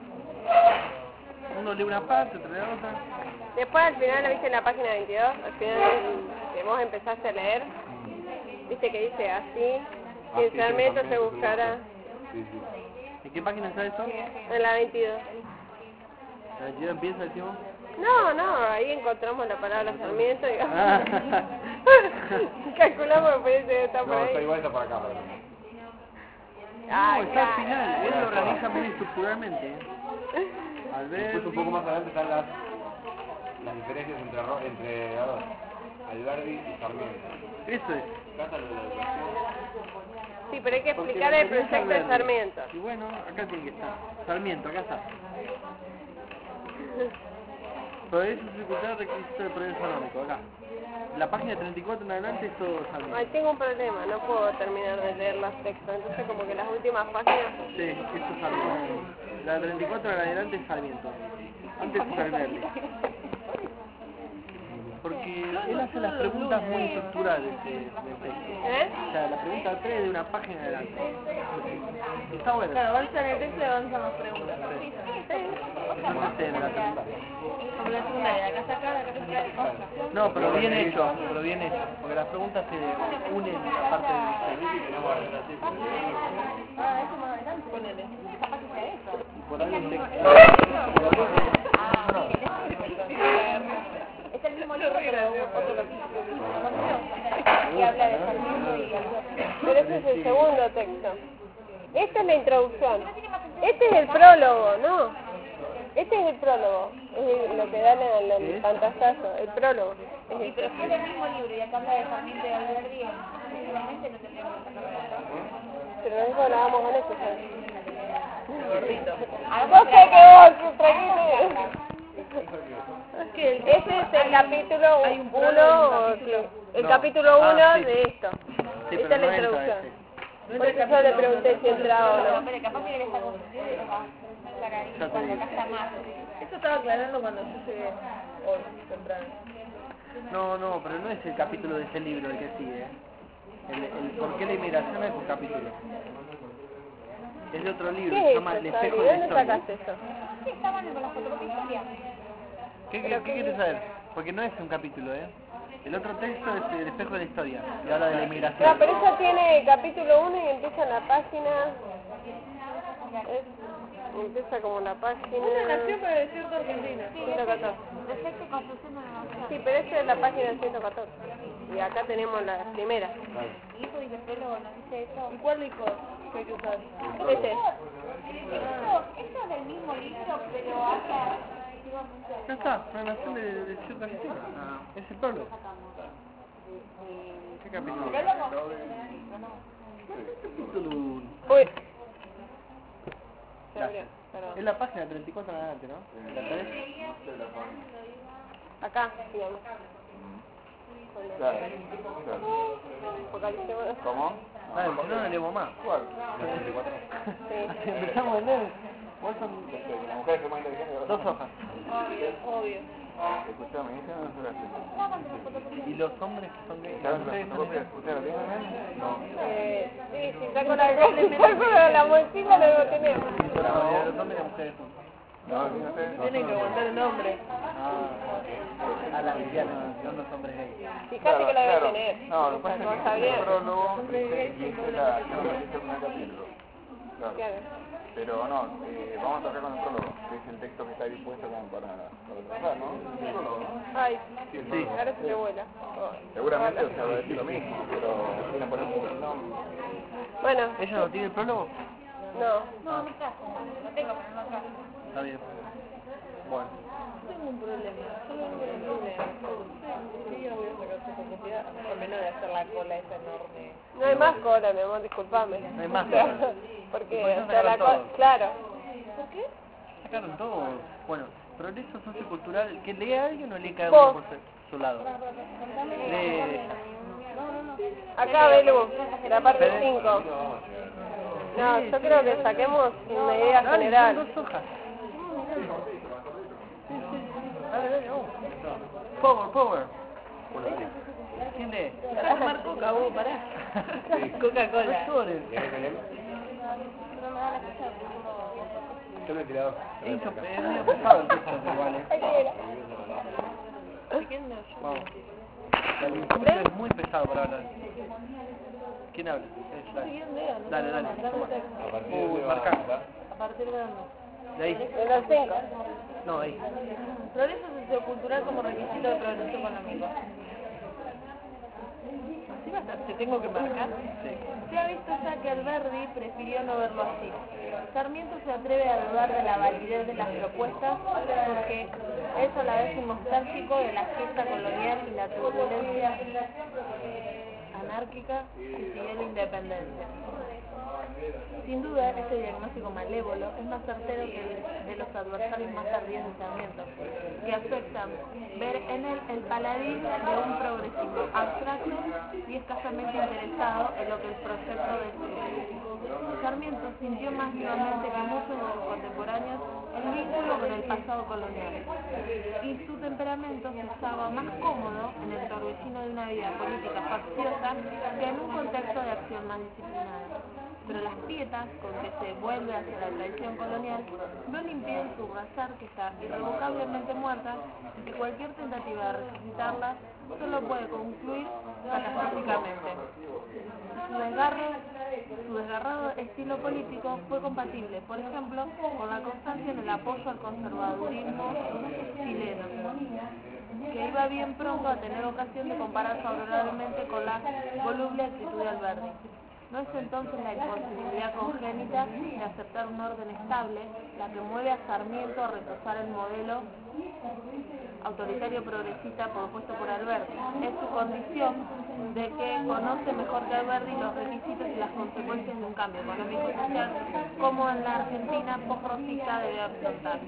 Uno lee una parte, otro lee otra. Después al final, ¿lo viste en la página 22? Al final que vos empezaste a leer, viste que dice así, que en Sarmiento se buscará. ¿En qué página está eso? En la 22. ¿La 22 empieza, decimos? No, ahí encontramos la palabra Sarmiento y calculamos que parece que está por No, está ahí. igual, está para acá. Ah, No, está al final, él lo organiza muy estructuralmente. Después un poco más adelante están las diferencias entre Alberdi y Sarmiento. Eso es. Trata lo de la educación. Sí, pero hay que Porque explicar la el teoría es proyecto de Alberdi. Sarmiento. Y bueno, acá tiene que estar. Sarmiento, acá está. Progreso circular, requisito del progreso económico, acá. La página 34 en adelante es todo Sarmiento. Ay, tengo un problema, no puedo terminar de leer los textos, entonces como que las últimas páginas... Sí, esto es Sarmiento. La 34 en adelante es Sarmiento. Antes es Alberdi. Porque él hace las preguntas muy estructurales del texto. O sea, la pregunta 3 de una página adelante. Está bueno. Claro, avanza en el texto y avanzan las preguntas. Entonces, en la pregunta. Como la secundaria, acá está acá, acá está acá. No, pero bien hecho, porque las preguntas se unen a la parte del texto. Ah, eso más adelante. Ponele. Capaz que sea eso. Y por ahí un texto. Es el mismo libro, pero otro capítulo. Que habla de Sarmiento y Alberdi. Pero ese es el segundo texto. Esta es la introducción. Este es el prólogo, ¿no? Este es el prólogo. Es lo que dan en el pantallazo, el prólogo. Sí, pero si es el mismo libro y acá habla de Sarmiento y Alberdi, seguramente no tendríamos que sacarlo de acá. Pero eso hablábamos con eso, ¿sabes? Gordito. Vos sé que vos, tranquilo. Ese es el capítulo 1, el capítulo 1 de esto. Sí, Esta pero es la no entra introducción. ese. Por eso yo le pregunté si entraba o no. Pero capaz que él está confundido y lo va a aclarar ahí cuando acá está más. Esto estaba aclarando cuando yo llegué hoy, temprano. No, pero no es el capítulo de ese libro el que sigue. El por qué la inmigración es un capítulo. Es de otro libro, ¿Qué se es llama eso, El Sari? espejo de la ¿Dónde historia. sacaste eso? Sí, estaban con la fotocopia historia. ¿Qué quieres saber? Porque no es un capítulo, ¿eh? El otro texto es El espejo de la historia, y habla de la inmigración. No, pero ella tiene capítulo 1 y empieza en la página... empieza como la página... Una nación para el desierto argentino. 114. Defecto y construcción de una nación. Sí, pero esta es la página 114. Y acá tenemos la primera. Y eso dice prólogo, ¿no dice eso? ¿Y cuál dijo que hay que usar? Este. Esto es del mismo libro, pero habla... Ya está, la nación del desierto argentino. Es el prólogo. ¿Qué capítulo? ¿Prólogo? Capítulo 1. Uy. Se abrió, perdón. Es la página 34 en adelante, ¿no? ¿La 3? Acá, digamos. Claro. Focalicemos. ¿Cómo? Ah, si no, no leemos más. ¿Cuál? ¿La 34? Sí. Empezamos a leer. ¿Cuál son? La mujer es más inteligente. 2 hojas. Obvio. Escuchame, esa no se la hace. ¿Y los hombres que son gays? ¿Sabes ¿Las la mujeres son fotocopia? gays? ¿Usted la tiene? No. Sí, si saco la mochila lo debo tener. La mayoría de los hombres y las mujeres son. No, fíjate. Tienen que aguantar el nombre. A la lesbiana, son los hombres gays. Fíjate que la debe tener. No, lo que pasa No es que sabía. el prólogo dice el primer capítulo. Claro. Claro. Pero no, vamos a tocar con el prólogo, que es el texto que está dispuesto como para trabajar, ¿no? El prólogo, ¿no? Ay, Sí. ahora se me vuela. Seguramente o sea, va a decir lo mismo, pero tiene que poner un nombre. Bueno, ¿Ella no tiene el prólogo? no. No, no trajo. Lo tengo, pero no trajo. Está bien. Bueno. Tengo un problema, solo tengo un problema. Sí, yo voy a sacar fotocopia, a menos de hacer la cola esa enorme. No hay más cola, mi amor, disculpame. No hay más O sea, cola. porque, Pues ya o sea, la sacaron cola, todo. claro. ¿Por qué? Sacaron todo. Bueno, progreso sociocultural. ¿Que lea alguien o lee cada Vos. uno por su lado? Lee. Acá, Belu, la parte Fede. 5. No, yo creo que saquemos una idea Dale, general. son 2 hojas. Dale, vamos. Power. ¿Quién lee? Tomar coca, vos, pará. Coca-Cola. No llores. Yo me he tirado. Es medio pesado el texto igual, Vamos. La lectura es muy pesado para hablar. ¿Quién habla? Dale. A partir de dónde marca. ¿A partir de dónde? De ahí. De los 5. No, ahí. Progreso sociocultural como requisito de progreso económico. ¿Sí va a estar? ¿Te tengo que marcar? Sí. Se ha visto ya que Alberdi prefirió no verlo así. Sarmiento se atreve a dudar de la validez de las propuestas porque es a la vez un nostálgico de la gesta colonial y la turbulencia anárquica que siguió la independencia. Sin duda, este diagnóstico malévolo es más certero que el de los adversarios más tardíos de Sarmiento, que afectan ver en él el paladín de un progresismo abstracto y escasamente interesado en lo que el proyecto describe. Sarmiento sintió más vivamente que muchos de sus contemporáneos el vínculo con el pasado colonial, y su temperamento se estaba más cómodo en el torbellino de una vida política facciosa que en un contexto de acción más disciplinada. Pero las pietas con que se vuelve hacia la tradición colonial no le impiden subrayar que está irrevocablemente muerta y que cualquier tentativa de resucitarla solo puede concluir catastróficamente. Su desgarrado estilo político fue compatible, por ejemplo, con la constancia en el apoyo al conservadurismo chileno, que iba bien pronto a tener ocasión de comparar favorablemente con la voluble actitud de Alberdi. ¿No es entonces la imposibilidad congénita de aceptar un orden estable la que mueve a Sarmiento a rechazar el modelo autoritario progresista propuesto por Alberdi? Es su condición de que conoce mejor que Alberdi los requisitos y las consecuencias de un cambio económico y social como en la Argentina post-rosista debe afrontar.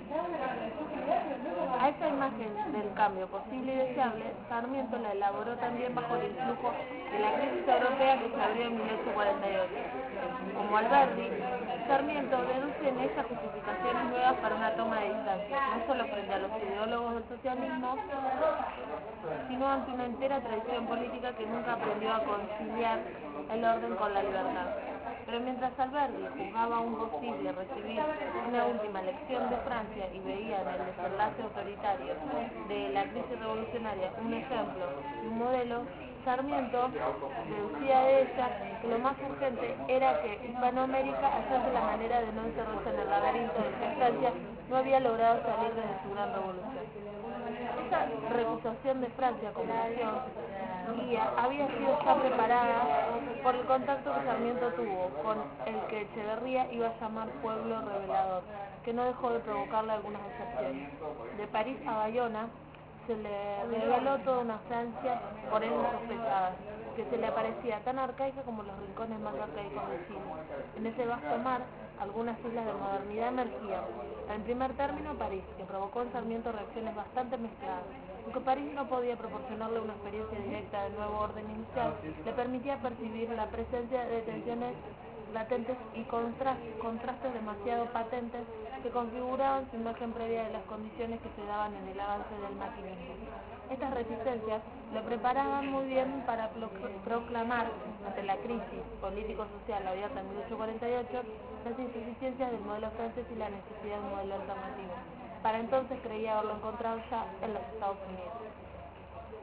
A esta imagen del cambio posible y deseable, Sarmiento la elaboró también bajo el influjo de la crisis europea que se abrió en 1848. Como Alberdi, Sarmiento deduce en ella justificaciones nuevas para una toma de distancia, no solo frente a los ideólogos del socialismo, sino ante una entera tradición política que nunca aprendió a conciliar el orden con la libertad. Pero mientras Alberdi juzgaba un posible recibir una última lección de Francia y veía en el desenlace autoritario de la crisis revolucionaria un ejemplo y un modelo, Sarmiento deducía de ella que lo más urgente era que Hispanoamérica hallase la manera de no encerrarse en el laberinto del que Francia no había logrado salir desde su gran revolución. Esta recusación de Francia como nación guía había sido ya preparada por el contacto que Sarmiento tuvo con el que Echeverría iba a llamar pueblo revelador, que no dejó de provocarle algunas decepciones. De París a Bayona se le reveló toda una Francia por él sospechada, que se le aparecía tan arcaica como los rincones más arcaicos de Chile. En ese vasto mar, algunas islas de modernidad emergían. En primer término, París, que provocó en Sarmiento reacciones bastante mezcladas. Aunque París no podía proporcionarle una experiencia directa del nuevo orden inicial, le permitía percibir la presencia de tensiones latentes y contrastes demasiado patentes que configuraban su imagen previa de las condiciones que se daban en el avance del maquinismo. Estas resistencias lo preparaban muy bien para proclamar ante la crisis político-social abierta en 1848 las insuficiencias del modelo francés y la necesidad de un modelo alternativo. Para entonces creía haberlo encontrado ya en los Estados Unidos.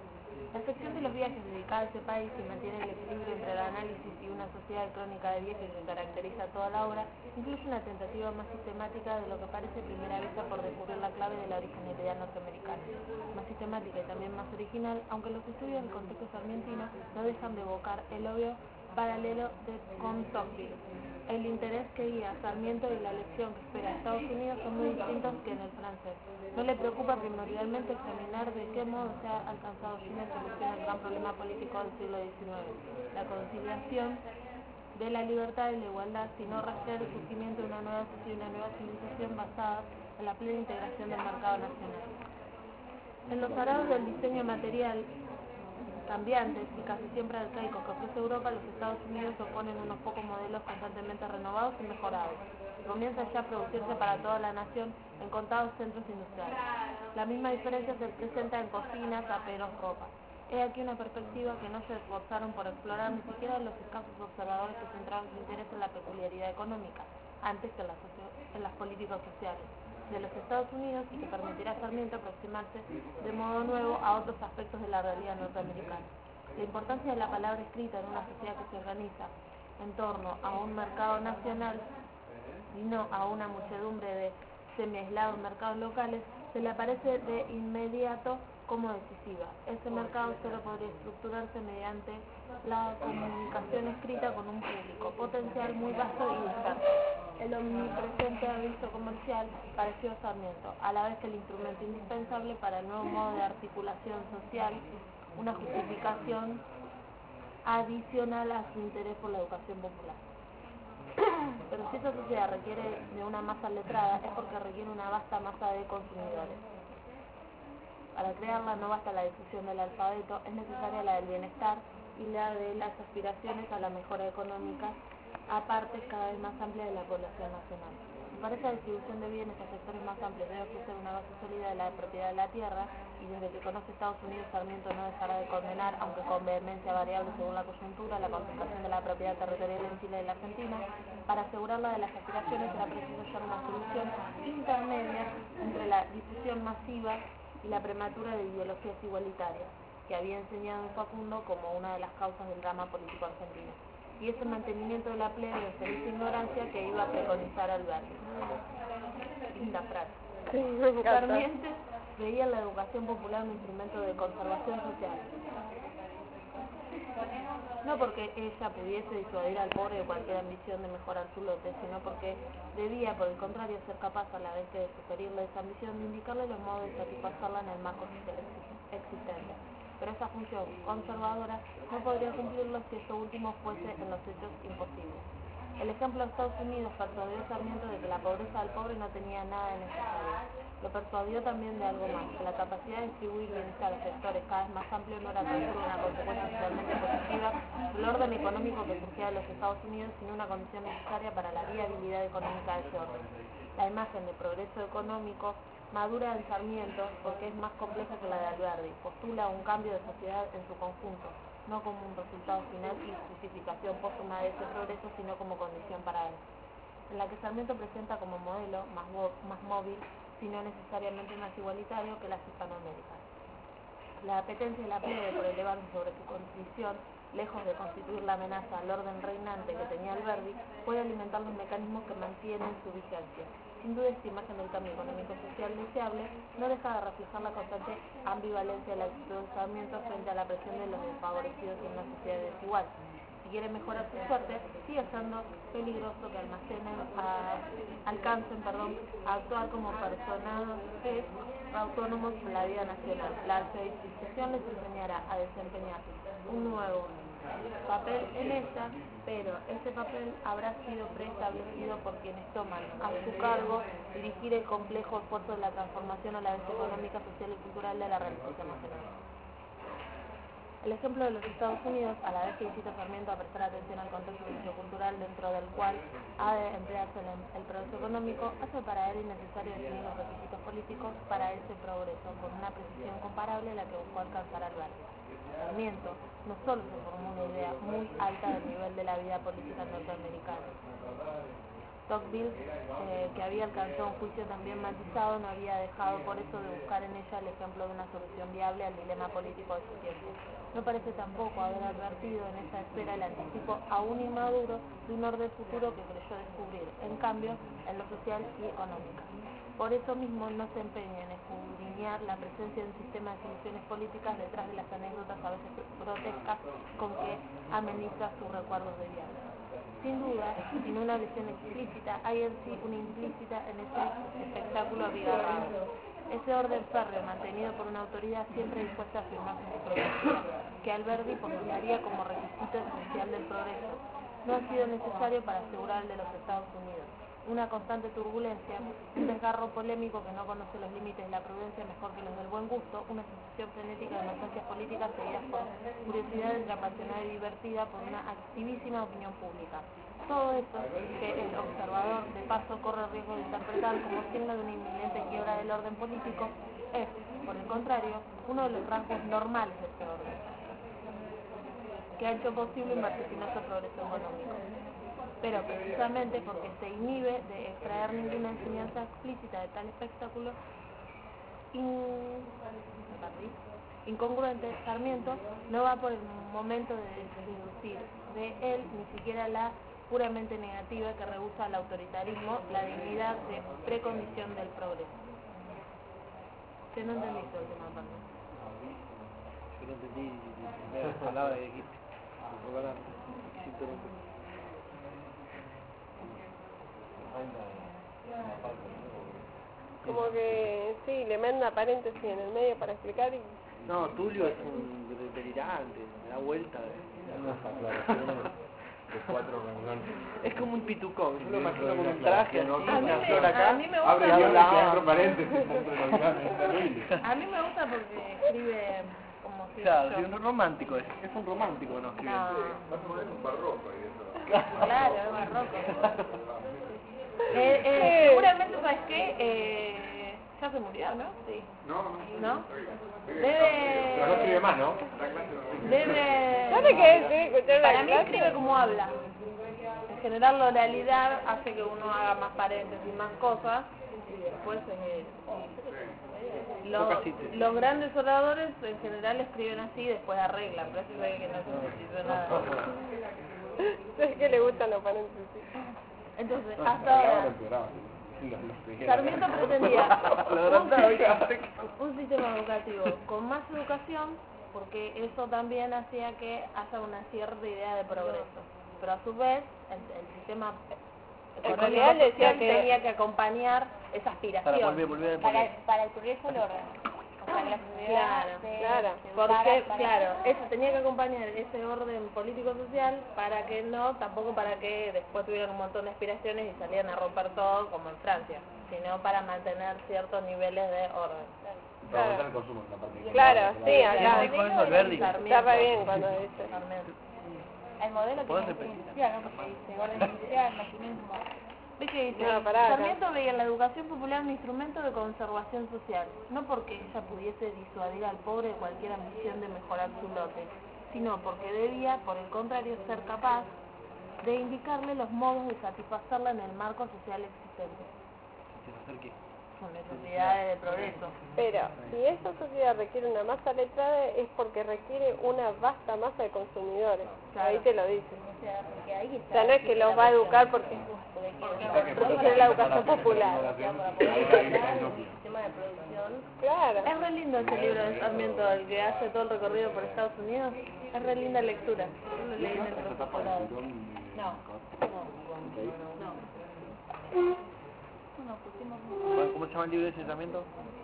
La sección de los viajes dedicada a ese país, que mantiene el equilibrio entre el análisis y una sociedad de crónica de viajes que caracteriza toda la obra, incluye una tentativa más sistemática de lo que parece a primera vista por descubrir la clave de la originalidad norteamericana. Más sistemática y también más original, aunque los estudios del contexto sarmientino no dejan de evocar el obvio paralelo con Tocqueville. El interés que guía a Sarmiento y la lección que espera a Estados Unidos son muy distintos que en el francés. No le preocupa primordialmente examinar de qué modo se ha alcanzado China en solución al gran problema político del siglo XIX, la conciliación de la libertad y la igualdad, sino rastrear el surgimiento de una nueva sociedad y una nueva civilización basada en la plena integración del mercado nacional. En los arados del diseño material cambiantes y casi siempre arcaicos que ofrece Europa, los Estados Unidos oponen unos pocos modelos constantemente renovados y mejorados. Comienza ya a producirse para toda la nación en contados centros industriales. La misma diferencia se presenta en cocinas, aperos, ropa. He aquí una perspectiva que no se esforzaron por explorar ni siquiera los escasos observadores que centraron su interés en la peculiaridad económica, antes que en las políticas sociales de los Estados Unidos, y que permitirá a Sarmiento aproximarse de modo nuevo a otros aspectos de la realidad norteamericana. La importancia de la palabra escrita en una sociedad que se organiza en torno a un mercado nacional y no a una muchedumbre de semi-aislados mercados locales, se le aparece de inmediato como decisiva. Ese mercado solo podría estructurarse mediante la comunicación escrita con un público potencial muy vasto y disperso. El omnipresente aviso comercial pareció Sarmiento, a la vez que el instrumento indispensable para el nuevo modo de articulación social, una justificación adicional a su interés por la educación popular. Pero si esta sociedad requiere de una masa letrada, es porque requiere una vasta masa de consumidores. Para crearla no basta la difusión del alfabeto, es necesaria la del bienestar y la de las aspiraciones a la mejora económica a partes cada vez más amplias de la población nacional. Para esa distribución de bienes a sectores más amplios debe ofrecer una base sólida de la propiedad de la tierra, y desde que conoce Estados Unidos, Sarmiento no dejará de condenar, aunque con vehemencia variable según la coyuntura, la concentración de la propiedad territorial en Chile y la Argentina. Para asegurarla de las aspiraciones será preciso hallar una solución intermedia entre la difusión masiva y la prematura de ideologías igualitarias, que había enseñado en Facundo como una de las causas del drama político argentino, y ese mantenimiento de la plebe en feliz ignorancia que iba a preconizar Alberti. Linda frase. Sarmiento veía la educación popular un instrumento de conservación social, no porque ella pudiese disuadir al pobre de cualquier ambición de mejorar su lote, sino porque debía, por el contrario, ser capaz, a la vez que de sugerirle esa ambición, de indicarle los modos de satisfacerla en el marco social existente. Pero esa función conservadora no podría cumplirlo si esto último fuese en los hechos imposible. El ejemplo de Estados Unidos persuadió a Sarmiento de que la pobreza del pobre no tenía nada de necesario. Lo persuadió también de algo más, que la capacidad de distribuir bienestar a sectores cada vez más amplios no era tan solo una consecuencia socialmente positiva del orden económico que surgía de los Estados Unidos, sino una condición necesaria para la viabilidad económica de ese orden. La imagen de progreso económico madura en Sarmiento porque es más compleja que la de Alberti. Postula un cambio de sociedad en su conjunto, no como un resultado final y justificación póstuma de ese progreso, sino como condición para él, en la que Sarmiento presenta como modelo más móvil, sino necesariamente más igualitario que las hispanoaméricas. La apetencia de la plebe por elevarse sobre su condición, lejos de constituir la amenaza al orden reinante que tenía Alberti, puede alimentar los mecanismos que mantienen su vigencia. Sin duda, esta imagen del cambio económico-social deseable no deja de reflejar la constante ambivalencia de la actitud de Sarmiento frente a la presión de los desfavorecidos en una sociedad desigual. Si quiere mejorar su suerte, sigue siendo peligroso que alcancen a actuar como personajes autónomos en la vida nacional. La alfabetización les enseñará a desempeñar un nuevo papel en ella, pero ese papel habrá sido preestablecido por quienes toman a su cargo dirigir el complejo esfuerzo de la transformación a la vez económica, social y cultural de la realización nacional. El ejemplo de los Estados Unidos, a la vez que incita a Sarmiento a prestar atención al contexto sociocultural dentro del cual ha de emplearse el progreso económico, hace para él innecesario definir los requisitos políticos para ese progreso con una precisión comparable a la que buscó alcanzar Alberti. Sarmiento no solo se formó una idea muy alta del nivel de la vida política norteamericana, Tocqueville, que había alcanzado un juicio también matizado, no había dejado por eso de buscar en ella el ejemplo de una solución viable al dilema político de su tiempo. No parece tampoco haber advertido en esa esfera el anticipo aún inmaduro de un orden futuro que creyó descubrir, en cambio, en lo social y económico. Por eso mismo no se empeña en escudriñar la presencia de un sistema de soluciones políticas detrás de las anécdotas a veces grotescas con que ameniza sus recuerdos de viaje. Sin duda, sin una lesión explícita, hay en sí una implícita en ese espectáculo abigarrado. Ese orden férreo mantenido por una autoridad siempre dispuesta a afirmarse su progresividad, que Alberti postularía como requisito esencial del progreso, no ha sido necesario para asegurar el de los Estados Unidos. Una constante turbulencia, un desgarro polémico que no conoce los límites de la prudencia mejor que los del buen gusto, una sensación frenética de emergencias políticas seguidas por curiosidad entre apasionada y divertida por una activísima opinión pública. Todo eso, que el observador de paso corre el riesgo de interpretar como signo de una inminente quiebra del orden político, es, por el contrario, uno de los rasgos normales de este orden, que ha hecho posible un vertiginoso progreso económico. Pero precisamente porque se inhibe de extraer ninguna enseñanza explícita de tal espectáculo incongruente, Sarmiento no va por el momento de deducir de él ni siquiera la puramente negativa que rehúsa al autoritarismo, la dignidad de precondición del progreso. ¿Usted no entendí todo el tema, perdón? Yo no entendí la palabra que dijiste. Como que, sí, le manda paréntesis en el medio para explicar y... No, Tulio es un delirante, me da vuelta. De 4 renglones. Es como un pitucón, yo lo imagino Dentro de con una un traje así, aclaración, una ¿no? flor acá. A mí me gusta, Abre guiones y otro paréntesis. a mí me gusta porque escribe como si Claro, yo. sí, un romántico es un romántico, ¿no? Escribe. No, Más o menos un barroco y eso. claro, es barroco. Seguramente, ¿sabes qué? Ya se murió, ¿no? Sí. ¿No? Pero no escribe más, ¿no? Debe... ¿Sabe qué? Escuchar la Para mí clase. escribe como habla. En general la oralidad hace que uno haga más paréntesis, más cosas, y después los grandes oradores en general escriben así y después arreglan, pero eso se ve que no se necesita nada. ¿Sabes qué le gustan los paréntesis? Entonces, hasta ahora, Sarmiento pretendía un sistema educativo con más educación, porque eso también hacía que haya una cierta idea de progreso. Pero a su vez, el sistema económico decía que tenía que acompañar esa aspiración. Para el progreso del orden. O sea, que la sociedad Claro, Porque, claro, eso tenía que acompañar ese orden político-social para que tampoco para que después tuvieran un montón de aspiraciones y salieran a romper todo como en Francia, sino para mantener ciertos niveles de orden. Para aumentar el consumo, la parte. Claro, sí, acá. Dijo eso Alberti. Está re bien cuando dice. Sarmiento. el modelo ¿Podés tiene que ser repetir? industrial, ¿no? Porque dice orden industrial, maquinismo. ¿Ves que dice? No, pará, Sarmiento veía la educación popular un instrumento de conservación social, no porque ella pudiese disuadir al pobre de cualquier ambición de mejorar su lote, sino porque debía, por el contrario, ser capaz de indicarle los modos de satisfacerla en el marco social existente. ¿Satisfacer qué? Con necesidades de progreso. Pero, si esta sociedad requiere una masa letrada es porque requiere una vasta masa de consumidores. Claro. Ahí te lo dice. O sea, porque ahí O está. sea, no es que los va a educar porque es la educación popular. Sistema de producción. Claro. Es re lindo ese libro de Sarmiento, el que hace todo el recorrido por Estados Unidos. Es re linda lectura. Yo lo leí en el profesorado. ¿Cómo se llama el libro de ese Sarmiento?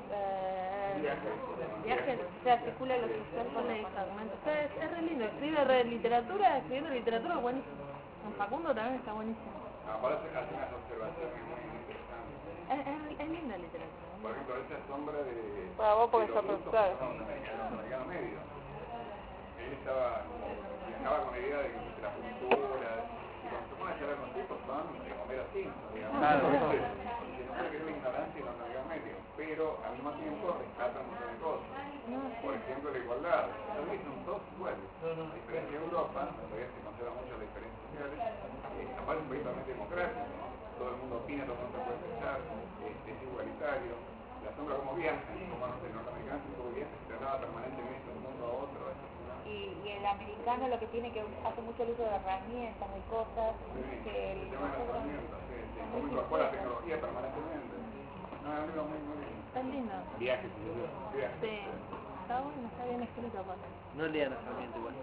Viaje, se articula lo social con el fragmento. O sea, es re lindo, escribe re literatura, escribiendo literatura buenísimo. Con Facundo también está buenísimo. Ahora se hace unas observaciones muy interesantes. Es linda literatura. Por ejemplo, esa sombra de... Bueno, vos porque de sos los rusos profesor. que son americano medio. Él viajaba con la idea de que la cultura, y cuando se pone a charlar con tipos son de Homero Simpson, digamos. Claro. Que no puede creer la ignorancia y los americanos medio, pero al mismo tiempo rescatan un montón de cosas. Por ejemplo, la igualdad. También son todos iguales. A diferencia de Europa, donde todavía se conserva mucho las diferencias sociales, aparte un país totalmente democrático, ¿no? todo el mundo opina, todo el mundo se puede expresar, es igualitario. La sombra como viaja, como no sé, el norteamericano es un poco viaja, se traslada permanentemente de un mundo a otro. Y el americano lo que tiene que hace mucho el uso de herramientas, de cosas, que el tema de las herramientas, cómo incorpora la tecnología permanentemente. No, es un libro muy lindo. Es lindo. Viajes, viajes. Sí. Está bueno, está bien escrito aparte. No lean a Sarmiento igual.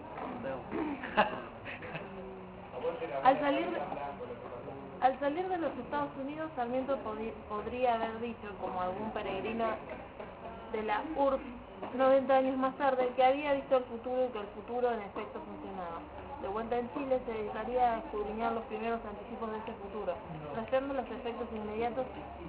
Al salir de los Estados Unidos, Sarmiento podría haber dicho, como algún peregrino de la URSS 90 años más tarde, que había visto el futuro y que el futuro en efecto funcionaba. De vuelta en Chile se dedicaría a escudriñar los primeros anticipos de ese futuro, rastreando los efectos inmediatos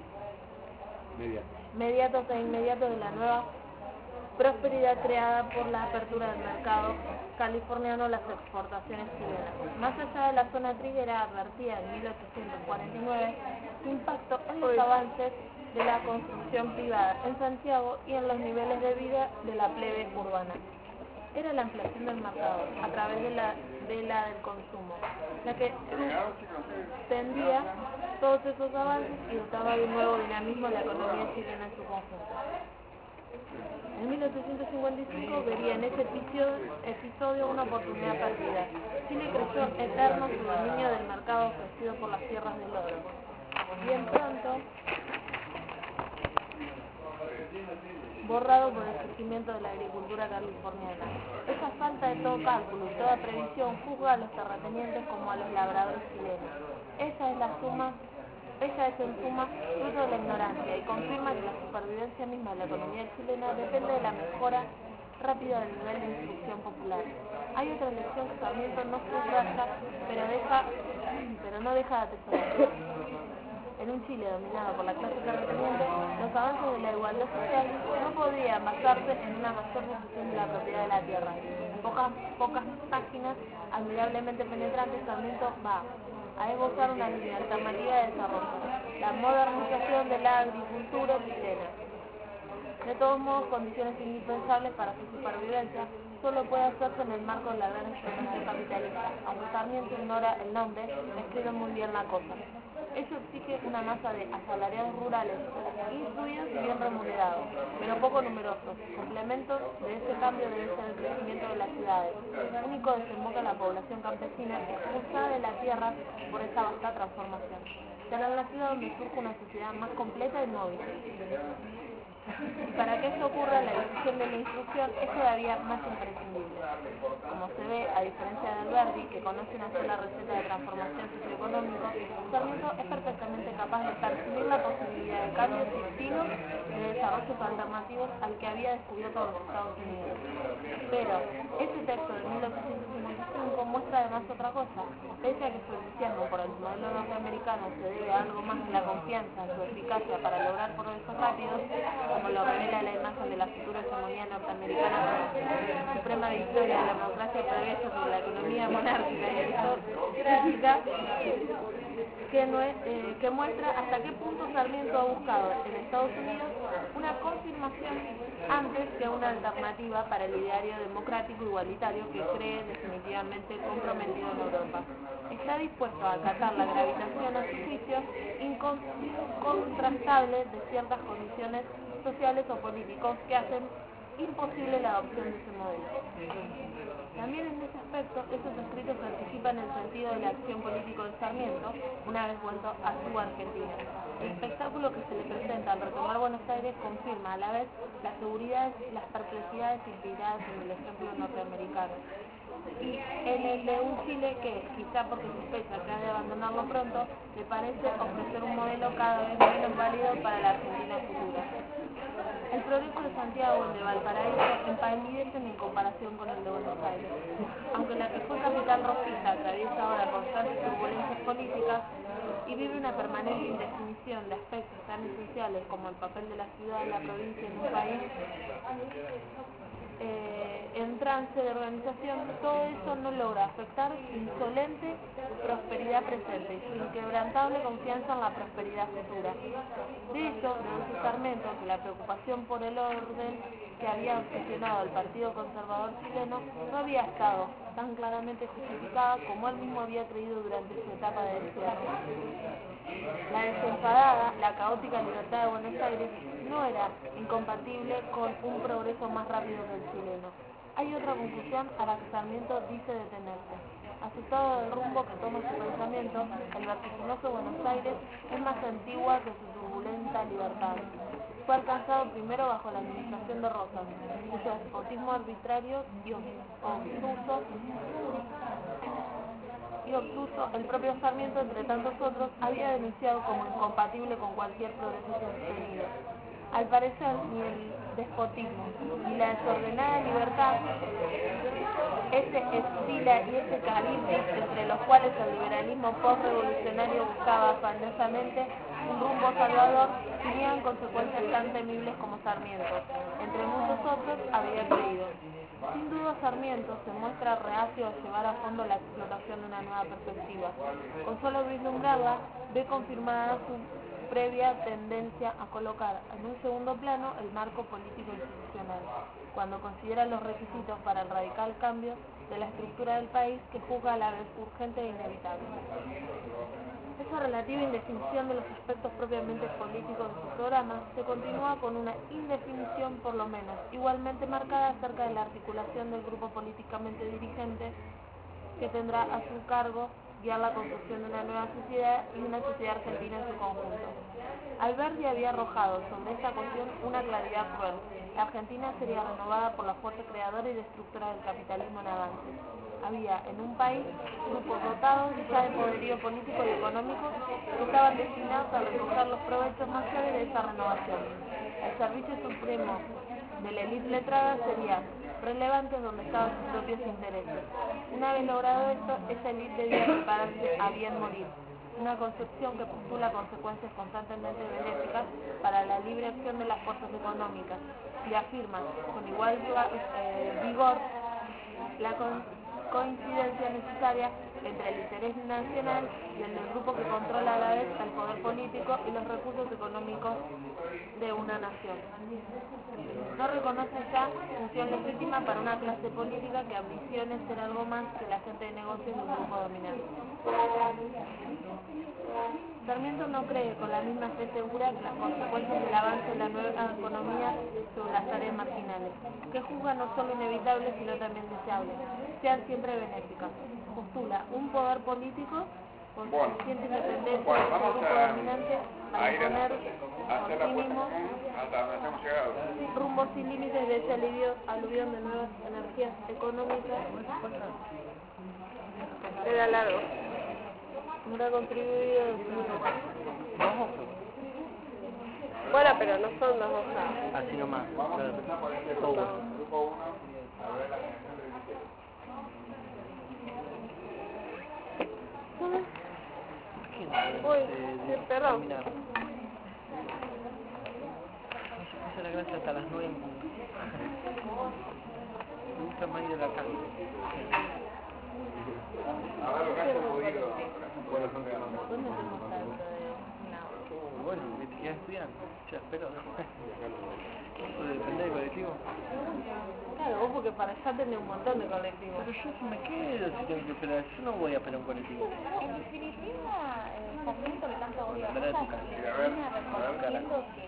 e inmediatos de la nueva prosperidad creada por la apertura del mercado californiano a las exportaciones chilenas. Más allá de la zona triguera, advertía en 1849 su impacto en los avances de la construcción privada en Santiago y en los niveles de vida de la plebe urbana. Era la ampliación del mercado a través de la del consumo, la que tendía todos esos avances y dotaba de un nuevo dinamismo a la economía chilena en su conjunto. En 1855 vería en ese episodio una oportunidad perdida. Chile creyó eterno su dominio del mercado ofrecido por las tierras del oro. Bien pronto, borrado por el crecimiento de la agricultura californiana. Esa falta de todo cálculo y toda previsión juzga a los terratenientes como a los labradores chilenos. Ella es en suma fruto de la ignorancia y confirma que la supervivencia misma de la economía chilena depende de la mejora rápida del nivel de instrucción popular. Hay otra lección que Sarmiento no subraya, pero no deja de atesorar. En un Chile dominado por la clase terrateniente, los avances de la igualdad social no podían basarse en una mayor difusión de la propiedad de la tierra. En pocas páginas admirablemente penetrantes, Sarmiento va a esbozar una línea alternativa de desarrollo, la modernización de la agricultura chilena. De todos modos, condiciones indispensables para su supervivencia solo puede hacerse en el marco de la gran explotación capitalista, aunque Sarmiento ignora el nombre, describe muy bien la cosa. Ello exige una masa de asalariados rurales, instruidos y bien remunerados, pero poco numerosos. Complementos de ese cambio debe ser el crecimiento de las ciudades. Único desemboca la población campesina expulsada de la tierra por esta vasta transformación. Será en la ciudad donde surge una sociedad más completa y móvil. Y para que esto ocurra, la difusión de la instrucción es todavía más imprescindible. Como se ve, a diferencia de Alberti, que conoce una sola receta de transformación socioeconómica, Sarmiento es perfectamente capaz de percibir la posibilidad de cambios distintos de desarrollos alternativos al que había descubierto los Estados Unidos. Pero este texto de 1855 muestra además otra cosa. Pese a que su entusiasmo por el modelo norteamericano se debe a algo más que la confianza en su eficacia para lograr progresos rápidos, como lo revela la imagen de la futura hegemonía norteamericana como suprema victoria de la democracia y progreso sobre la economía monárquica y aristocrática, que muestra hasta qué punto Sarmiento ha buscado en Estados Unidos una confirmación antes que una alternativa para el ideario democrático igualitario que cree definitivamente comprometido en Europa. Está dispuesto a acatar la gravitación a su juicio incontrastable de ciertas condiciones sociales o políticos que hacen imposible la adopción de ese modelo. También en ese aspecto, estos escritos anticipan el sentido de la acción política de Sarmiento una vez vuelto a su Argentina. El espectáculo que se le presenta al retomar Buenos Aires confirma a la vez las seguridades y las perplejidades inspiradas en el ejemplo norteamericano y en el de un Chile que, quizá porque sospecha que ha de abandonarlo pronto, le parece ofrecer un modelo cada vez menos válido para la Argentina futura. El progreso de Santiago y el de Valparaíso empalidecen en comparación con el de Buenos Aires. Aunque la que fue capital rojista atraviesa ahora constantes turbulencias políticas y vive una permanente indefinición de aspectos tan esenciales como el papel de la ciudad y la provincia en un país en trance de organización, todo eso no logra afectar su insolente prosperidad presente y su inquebrantable confianza en la prosperidad futura. De hecho, deduce Sarmiento que la preocupación por el orden que había obsesionado al Partido Conservador chileno no había estado tan claramente justificada como él mismo había creído durante su etapa de encierro. La desenfadada, la caótica libertad de Buenos Aires no era incompatible con un progreso más rápido que el chileno. Hay otra conclusión a la que Sarmiento dice detenerse. Asustado del rumbo que toma su pensamiento, el vertiginoso Buenos Aires es más antigua que su turbulenta libertad. Fue alcanzado primero bajo la administración de Rosas, cuyo despotismo arbitrario y obtuso el propio Sarmiento, entre tantos otros, había denunciado como incompatible con cualquier progreso sostenido. Al parecer, ni el despotismo ni la desordenada libertad, ese estilo y ese carisma entre los cuales el liberalismo post-revolucionario buscaba afanosamente un rumbo salvador, tenían consecuencias tan temibles como Sarmiento, entre muchos otros, había creído. Sin duda Sarmiento se muestra reacio a llevar a fondo la explotación de una nueva perspectiva. Con solo vislumbrarla, ve confirmada su previa tendencia a colocar en un segundo plano el marco político institucional, cuando considera los requisitos para el radical cambio de la estructura del país que juzga a la vez urgente e inevitable. Esa relativa indefinición de los aspectos propiamente políticos de su programa se continúa con una indefinición por lo menos igualmente marcada acerca de la articulación del grupo políticamente dirigente que tendrá a su cargo guiar la construcción de una nueva sociedad y una sociedad argentina en su conjunto. Alberti había arrojado sobre esta cuestión una claridad cruel. La Argentina sería renovada por la fuerza creadora y destructora del capitalismo en avance. Había en un país grupos dotados ya de poderío político y económico que estaban destinados a recoger los provechos mayores de esa renovación. El servicio supremo de la élite letrada sería relevante donde estaban sus propios intereses. Una vez logrado esto, esa élite debía prepararse a bien morir. Una concepción que postula consecuencias constantemente benéficas para la libre acción de las fuerzas económicas y afirma con igual vigor la coincidencia necesaria entre el interés nacional y el del grupo que controla a la vez el poder político y los recursos económicos de una nación. No reconoce ya función legítima para una clase política que ambicione ser algo más que la gente de negocios de un grupo dominante. Sarmiento no cree con la misma fe segura que las consecuencias del avance de la nueva economía sobre las áreas marginales, que juzga no solo inevitables sino también deseables, sean siempre benéficas. Postula un poder político con suficiente independencia de su grupo dominante para imponer por sí mismo rumbo sin límites de ese aluvión de nuevas energías económicas. Era largo. Habrá contribuido Bueno, pero no son 2 hojas. Así nomás. Vamos a empezar por este grupo 1. Grupo 1, a ver la generación de billetes. Uy, sí, perdón. Esa es la clase hasta las 9. Me gusta más ir a la casa. A ver lo que hayan podido. Bueno, ¿te quedas estudiando? Ya, espero. ¿Depende del colectivo? Claro, vos porque para allá tenés un montón de colectivos. Pero yo si me quedo, si tengo que esperar, yo no voy a esperar un colectivo. En definitiva, Sarmiento que tanto odia Andar a tu cosas, casa. termina reconociendo que...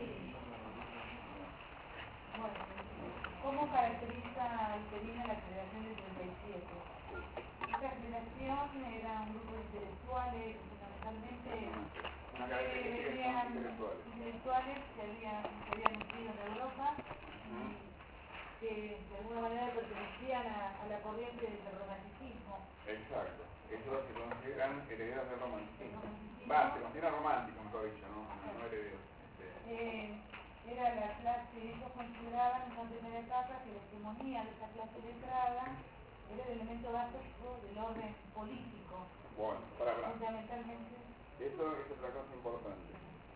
¿Cómo caracteriza Alperina la generación del 37? Esta generación era un grupo de intelectuales, fundamentalmente venían intelectuales que habían nacido en Europa y que de alguna manera pertenecían a la corriente del romanticismo. Exacto. Esos se consideran herederos del romanticismo. Se consideran románticos, mejor dicho, no herederos. Era la clase, ellos consideraban en una primera etapa que la hegemonía de esa clase letrada era el elemento básico del orden político. Bueno, para hablar. Fundamentalmente. Eso es otra cosa importante.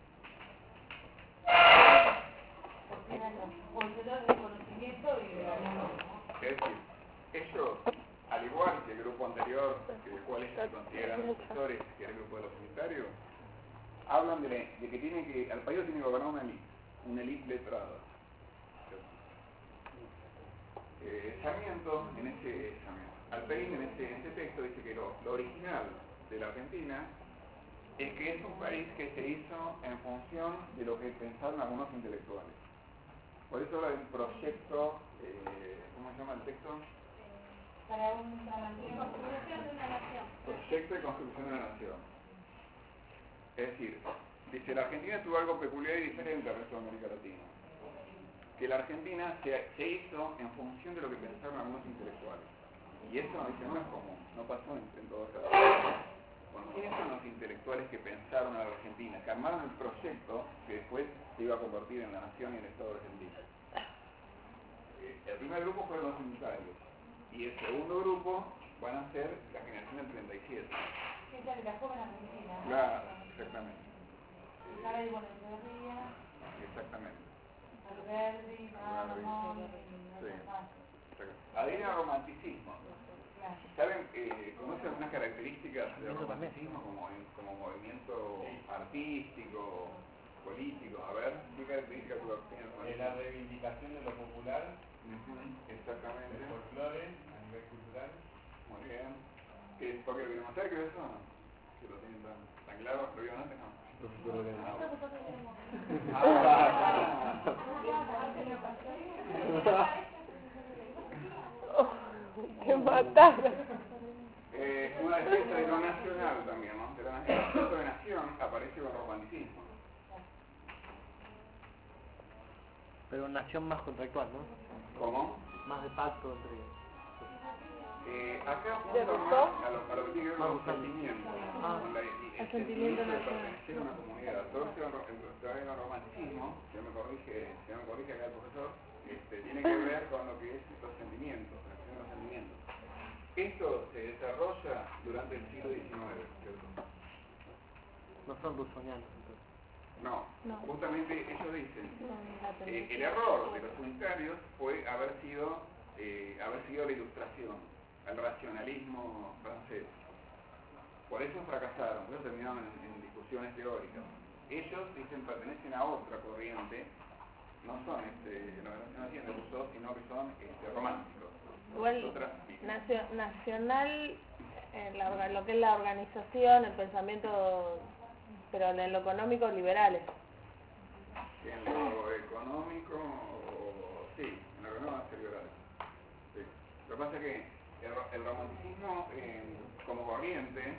Porque eran los poseedores del conocimiento y de la lengua. Es decir, ellos, al igual que el grupo anterior, del cual ellos se consideran opositores, que era el grupo de los unitarios, hablan de que al país tiene que gobernar una élite letrada. Sarmiento, Alperín en este texto dice que lo original de la Argentina es que es un país que se hizo en función de lo que pensaron algunos intelectuales. Por eso habla de un proyecto, ¿cómo se llama el texto? Para una nación. Construcción de una nación. Proyecto de construcción de una nación. Es decir, dice, la Argentina tuvo algo peculiar y diferente al resto de América Latina. Que la Argentina se hizo en función de lo que pensaron algunos intelectuales. Y eso, dice, no es común, no pasó en todos lados. Bueno, ¿quiénes son los intelectuales que pensaron a la Argentina? Que armaron el proyecto que después se iba a convertir en la nación y el Estado argentino. El primer grupo fueron los unitarios. Y el segundo grupo van a ser la generación del 37. Es la de la joven argentina. Claro, exactamente. Sara y Echeverría, Exactamente. Alberdi, Ramón, Sí. Adhieren al romanticismo. ¿Saben? ¿Conocen algunas características del romanticismo como movimiento artístico, político? A ver, ¿qué características tiene el romanticismo? La reivindicación de lo popular, Exactamente. el folclore a nivel cultural. Muy bien. ¿Por qué lo vieron hacer, creo eso? Que lo tienen tan claro, ¿lo vieron antes? No. ¡Qué mataron! Una defensa de lo nacional también, ¿no? De la nación. El concepto de nación aparece con el romanticismo. Pero nación más contractual, ¿no? ¿Cómo? Más de pacto entre... Acá ¿De apunta Rousseau? más a lo que tiene que ver con los sentimientos, con el sentimiento de pertenecer a una comunidad. Todo esto en el romanticismo, si no me corrige acá el profesor, tiene que ver con lo que es los sentimientos, la acción de los sentimientos. Esto se desarrolla durante el siglo XIX, ¿cierto? No son rusonianos, entonces. No, No. justamente ellos dicen, La el error de los unitarios fue haber sido la ilustración, el racionalismo francés. Por eso fracasaron, por eso terminaron en discusiones teóricas. Ellos dicen pertenecen a otra corriente, no son lo que no hacían de Rousseau, sino que son románticos. Igual, Otra- nacional, lo que es la organización, el pensamiento, pero en lo económico, liberales. En lo económico, sí, en lo económico es liberal. Sí. Lo que pasa es que el romanticismo como corriente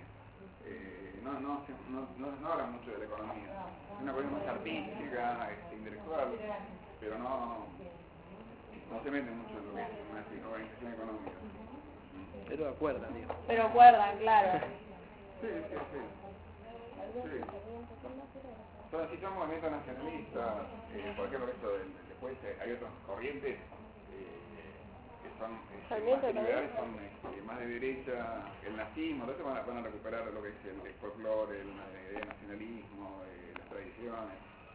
no habla mucho de la economía. Es una corriente más artística, intelectual, pero no se mete mucho en lo que es una organización económica. Pero acuerdan, digo. Pero acuerdan, claro. Sí. Son movimientos nacionalistas, por ejemplo, después hay otras corrientes que son Sarmiento más también. liberales, son más de derecha, el nazismo, entonces van a recuperar lo que es el folclore, el nacionalismo, las tradiciones.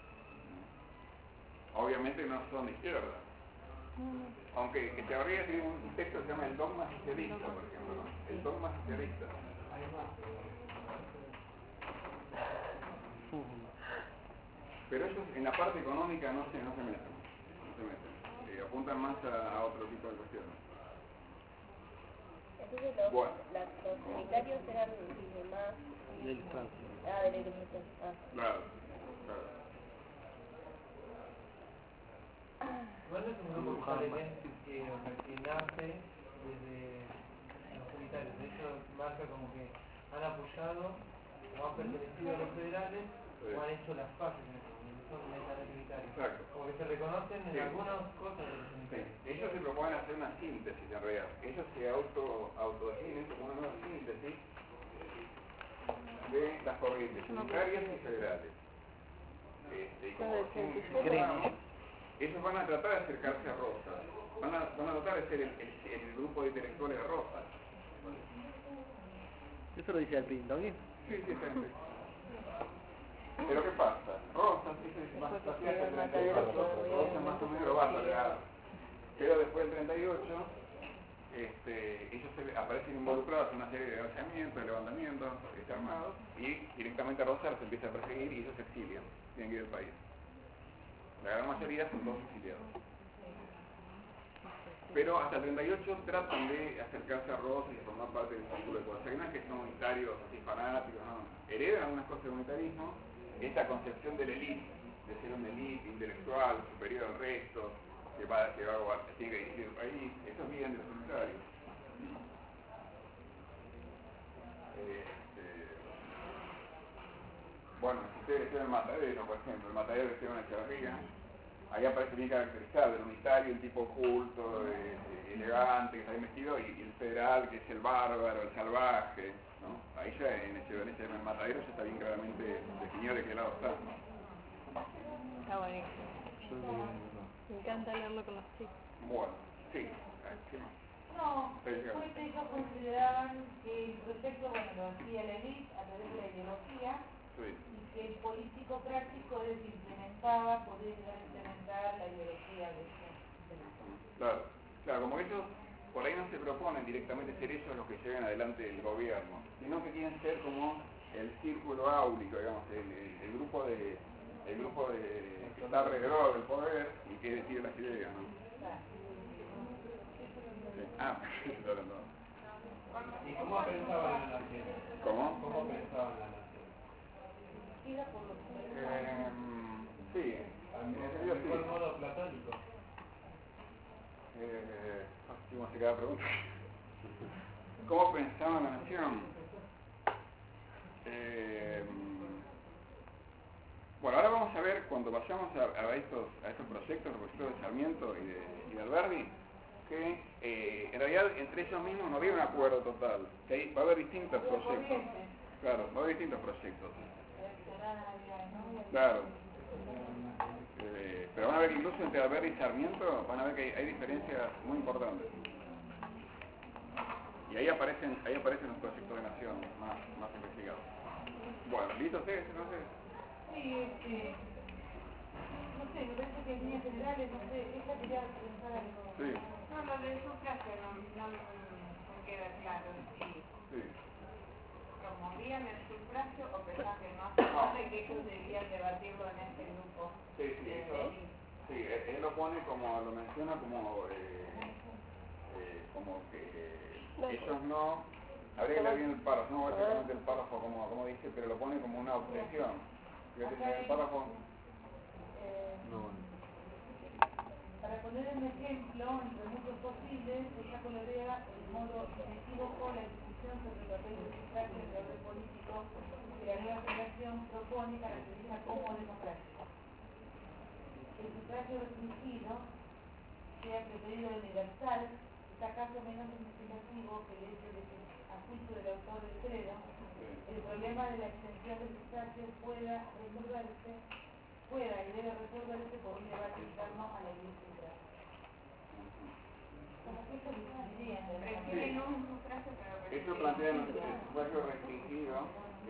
Obviamente no son de izquierda. Aunque Echeverría tiene un texto que se llama El dogma socialista, por ejemplo, ¿no? El dogma socialista. Pero ellos en la parte económica no se meten. Apuntan más a otro tipo de cuestiones. Entonces Bueno. los unitarios eran más... De ilustración. de la ilustración. Claro. Igual no es un grupo que nace desde los unitarios. De hecho, marca como que han apoyado o han pertenecido a los federales o han hecho las paces en eso. Son netamente unitarios. Exacto. Como que se reconocen en Sí. algunas cosas de los Sí. unitarios. Ellos se proponen hacer una síntesis en realidad. Ellos se autodefinen como una nueva síntesis de las corrientes unitarias y federales. Y como ellos van a tratar de acercarse a Rosas. Van a tratar de ser el grupo de intelectuales de Rosas. ¿Eso lo dice Alperín también? Sí, gente. Pero ¿qué pasa? Rosas, es más hacia el 38, Rosas más o menos lo va a tolerar. Pero después del 38, ellos aparecen involucrados en una serie de alzamientos, de levantamientos armados, y directamente Rosas los empieza a perseguir y ellos se exilian, tienen que ir del país. La gran mayoría son todos exiliados. Pero hasta el 38 tratan de acercarse a Rosas y formar parte del círculo de poder. O sea, no es que son unitarios así fanáticos, no. Heredan algunas cosas del unitarismo, esta concepción de la élite, de ser una élite intelectual, superior al resto, que tiene que dirigir el país, esos viven de los unitarios. Bueno, si ustedes ven el Matadero, por ejemplo, el Matadero de Esteban Echeverría, ahí aparece bien caracterizado el unitario, un tipo culto, elegante, que está bien vestido, y el federal, que es el bárbaro, el salvaje, ¿no? Ahí ya en el Matadero ya está bien claramente definido de qué lado está. Está buenísimo. Me encanta leerlo con los chicos. Bueno, sí. ¿Qué más? No, después ellos consideraban que el proyecto, bueno, lo hacía la élite a través de la ideología, Sí. y que el político práctico es que implementaba, podía llegar a implementar la ideología de ese. Claro, como ellos por ahí no se proponen directamente ser ellos los que lleven adelante el gobierno, sino que quieren ser como el círculo áulico, digamos, el grupo de que está alrededor del poder y que decide las ideas, ¿no? Sí. ¿Y cómo pensaban la nación? ¿Cómo? ¿Cómo pensaban la nación? Sí, en ese sentido ¿De sí. cuál modo platónico? ¿Cómo se queda pregunta? ¿Cómo pensaba la nación? Bueno, ahora vamos a ver, cuando vayamos a estos proyectos, los proyectos de Sarmiento y de Alberdi, que en realidad entre ellos mismos no había un acuerdo total, que va a haber distintos proyectos. Claro, va a haber distintos proyectos. Claro. Pero van a ver que incluso entre Alberdi y Sarmiento van a ver que hay diferencias muy importantes. Y ahí aparecen los proyectos de nación más investigados. Bueno, ¿listo ustedes? No sé. Sí, no sé, me parece que en líneas generales, no sé, ella quería preguntar algo. Sí. No, lo de su frase no me queda claro. Sí. ¿Promovían el sufragio o pensaban que no hace falta y que ellos debían debatirlo en este grupo? Sí, él lo pone como, lo menciona como que ellos no, habría que leer bien el párrafo, no exactamente el párrafo como dice, pero lo pone como una obsesión. Fíjate en el párrafo. Para poner un ejemplo, entre muchos posibles, ella colorea el modo inequívoco la discusión sobre el papel del sufragio en el orden político que la nueva generación propone y caracteriza como democrático. El sufragio restringido, sea preferido al universal, es acaso menos significativo que el hecho de que, a juicio del autor del credo, el problema de la extensión del sufragio pueda y debe resolverse por un debate interno a la Iglesia. Como que eso diría en Prefieren un sufragio, pero Eso plantean el sufragio restringido,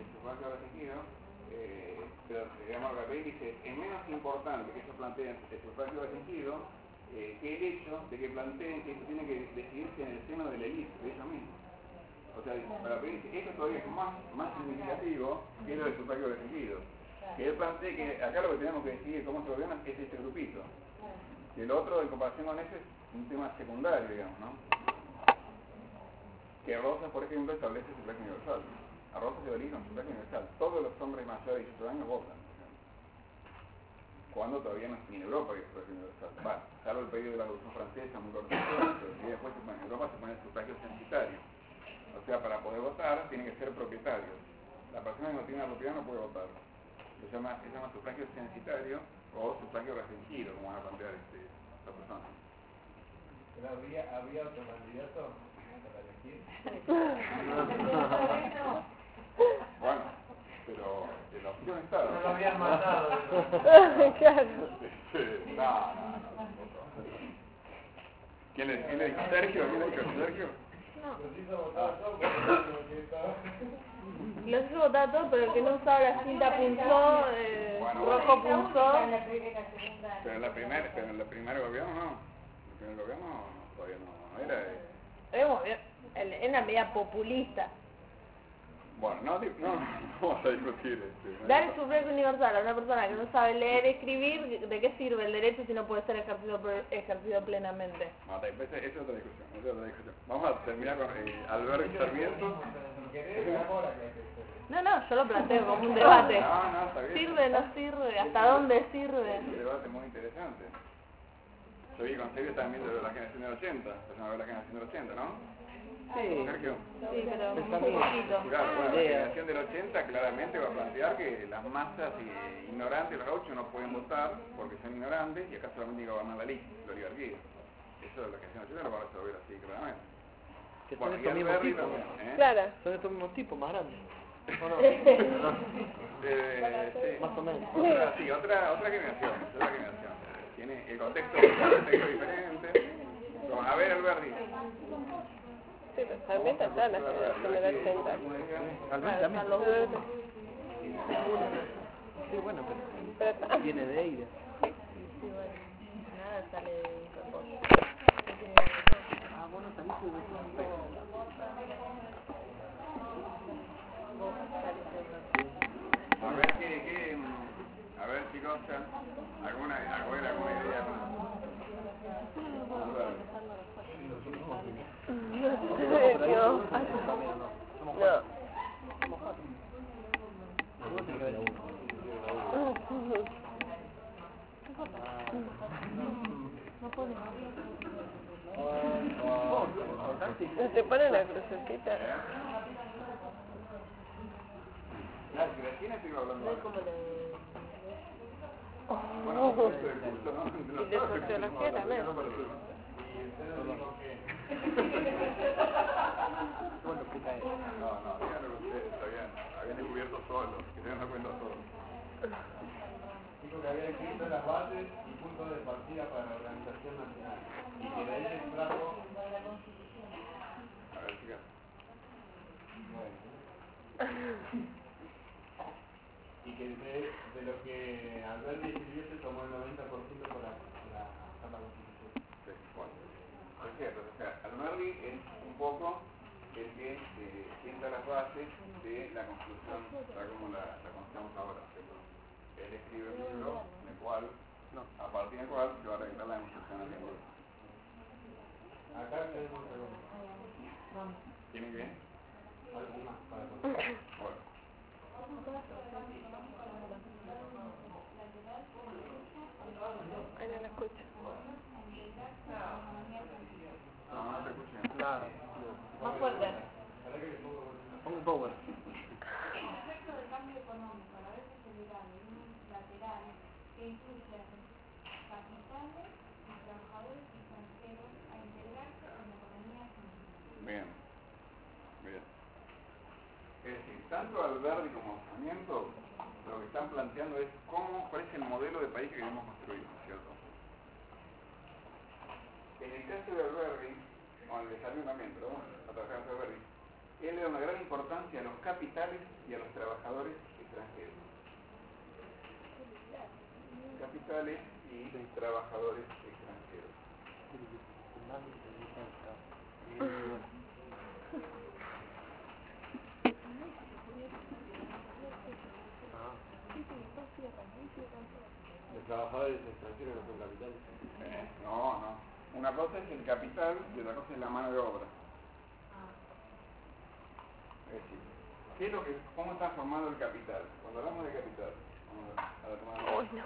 pero digamos la ley dice, es menos importante que ellos planteen el sufragio restringido que el hecho de que planteen que esto tiene que decidirse en el seno de la élite, de ellos mismos. O sea, para la ley dice, esto todavía es más significativo que lo del sufragio restringido. Que él plantee que acá lo que tenemos que decidir cómo se gobierna es este grupito. Y el otro, en comparación con ese, es un tema secundario, digamos, ¿no? Que Rosas, por ejemplo, establece el sufragio universal. A Rosas se elige un sufragio universal. Todos los hombres mayores de 18 años votan. Cuando todavía no, ni en Europa hay sufragio universal. Bueno, salvo el periodo de la Revolución Francesa, muy cortito, pero si después en Europa se pone el sufragio censitario. O sea, para poder votar tiene que ser propietario. La persona que no tiene una propiedad no puede votar. Se llama sufragio censitario o sufragio restringido, como van a plantear esta persona. ¿Pero había otro candidato para elegir? Bueno, pero la opción está. No lo habían matado. Claro. No. ¿Quién le dijo? ¿Sergio? ¿Quién le dijo? ¿Sergio? Los hizo votar todos porque estaba... Los hizo votar todo, pero el que no usaba la cinta punzó, rojo punzó. Pero en el primer gobierno no. El primer gobierno todavía no era. Era una medida populista. Bueno, no vamos a discutir Dar el sufragio universal a una persona que no sabe leer y escribir, ¿de qué sirve el derecho si no puede ser ejercido plenamente? No, esa es otra discusión, Vamos a terminar con Alberto Sarmiento. No, yo lo planteo como un debate. No, está bien. ¿Sirve, no sirve? ¿Hasta dónde sirve? Es un debate muy interesante. Yo vi con serio también de la generación del 80, persona de la generación del 80, ¿no? Sí, Sergio. Sí, pero un Pensamiento. poquito. Claro, bueno, la Idea. generación del 80 claramente va a plantear que las masas ignorantes, los gauchos, no pueden votar porque son ignorantes y acá solamente hay que gobernar la oligarquía. Eso es lo que hacen los 80 lo van a resolver así claramente. que son Bueno, y estos mismos Alberti tipos. también, ¿eh? Claro. Son estos mismos tipos, más grandes. ¿O no? Sí. Más o menos. Otra generación. Tiene el contexto diferente. Bueno, a ver, Alberti. Sí, pero Sarmiento está en la generación del 80. Alberti también. Están los dos. Sí, bueno, Pero pero viene de Eire. Sí, bueno, nada sale de un repollo. Ah, bueno, saliste de A ver, a ver, chicos, ¿alguna idea? ¿en serio? No. ¿Te ponen la crucecita? ¿De quién estoy hablando? Es como la de... Bueno, por eso del curso, ¿no? Y de sociología también. Bueno, puta es. No, díganlo ustedes, habían descubierto solos, que se dan cuenta solos. Dijo que había escrito las bases y puntos de partida para la organización nacional. Y que de ahí se extrajo. A ver, chicas. Y que de lo que Alberti escribió se tomó el 90% por la Constitución. Sí, bueno. Es cierto, o sea, Alberti es un poco el que sienta las bases de la Constitución, tal como la conocemos ahora, ¿cierto? Él escribe un libro en el cual, a partir del cual se va a arreglar la Constitución argentina. Acá tenemos algo ¿Tiene que? más para contar. Bueno. Ay, no la escucho. No te escuché. Claro. Más fuerte. Pongo power. Respecto del cambio económico, a la vez acelerado y unilateral, que incluye a capitales y trabajadores extranjeros a integrarse en la economía argentina. Bien. Es decir, tanto Alberti como Sarmiento lo que están planteando es cuál es el modelo de país que queremos construir, ¿no es cierto? En el caso de Alberti, o el de Sarmiento también, pero vamos a trabajar en Alberti, él le da una gran importancia a los capitales y a los trabajadores extranjeros. Capitales y trabajadores extranjeros. Los trabajadores extranjeros no son capitales. No. Una cosa es el capital y otra cosa es la mano de obra. Es decir, ¿cómo está formado el capital? Cuando hablamos de capital, vamos a tomar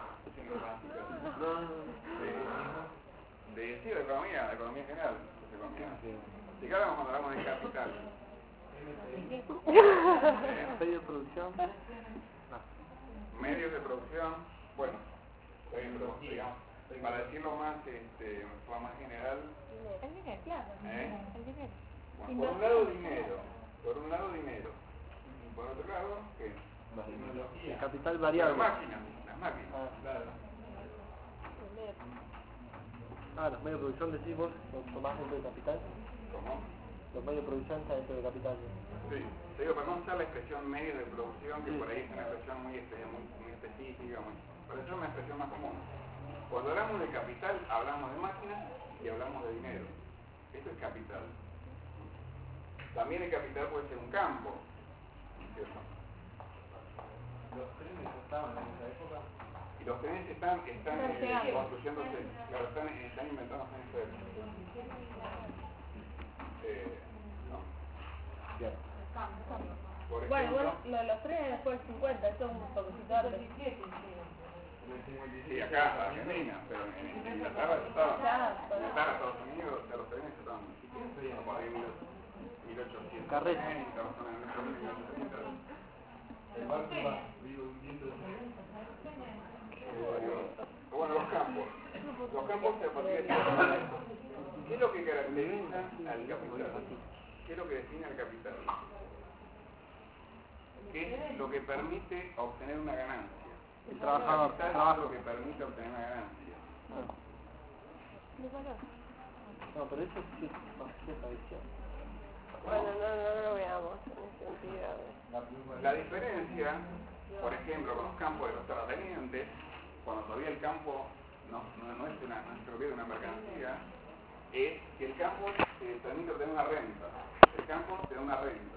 de la economía general. Si acá hablamos cuando hablamos de capital. Medio de producción. Medios de producción, bueno, pero digamos, para decirlo más, de forma más general, El dinero, claro. El dinero. bueno, por un lado dinero, y por otro lado, ¿qué? El capital variable. Las máquinas. Los medios de producción decís vos, tomás dentro del capital. ¿Cómo? Los medios de producción están dentro del capital. Sí, te digo, para no usar la expresión medios de producción, que por ahí es una expresión muy específica, pero eso es una expresión más común. Cuando hablamos de capital, hablamos de máquinas y hablamos de dinero. Esto es capital. También el capital puede ser un campo. ¿cierto? Los trenes estaban en esa época. Y los trenes están llegando. construyéndose, claro, están inventándose en esta época. ¿No? Bien. Por Bueno, ejemplo, igual lo de los trenes después del 50, eso es un poquito antes. sí, acá, Argentina, pero en Inglaterra estaba, en Inglaterra, Estados Unidos, o sea, los trenes estaban por ahí 1800. Carreta. El barco va viviendo el tren. Bueno, los campos. Los campos se aparecen. ¿Qué es lo que caracteriza al capital? ¿Qué es lo que define al capital? ¿Qué es lo que permite obtener una ganancia? El trabajador, Capital es trabajo. lo que permite obtener una ganancia. No, pero eso sí es cierta visión. Bueno, no lo veamos en ese sentido. La diferencia, por ejemplo, con los campos de los terratenientes, cuando todavía el campo no es propiedad de una mercancía, es que el campo te permite obtener una renta. El campo te da una renta.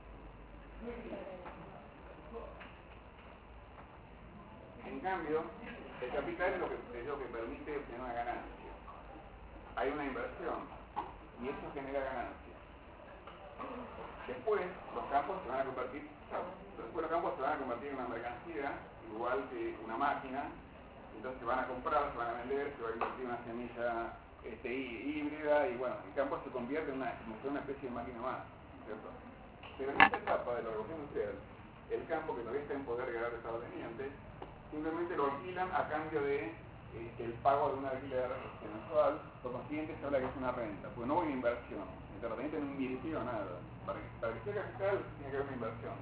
En cambio, el capital es lo que permite obtener una ganancia. Hay una inversión y eso genera ganancia. Después los campos se van a convertir en una mercancía, igual que una máquina. Entonces se van a comprar, se van a vender, se va a invertir una semilla híbrida y bueno, el campo se convierte en una especie de máquina más, ¿cierto? Pero en esta etapa de la revolución industrial, el campo que todavía está en poder de los terratenientes, simplemente lo alquilan a cambio de el pago de un alquiler mensual, por consiguiente se habla que es una renta, pues no hubo una inversión, el terrateniente no invirtió nada. Para que sea capital tiene que haber una inversión.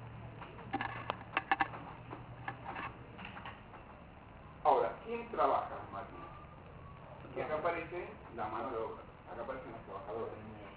Ahora, ¿quién trabaja las máquinas? Y acá aparece la mano de obra, acá aparecen los trabajadores.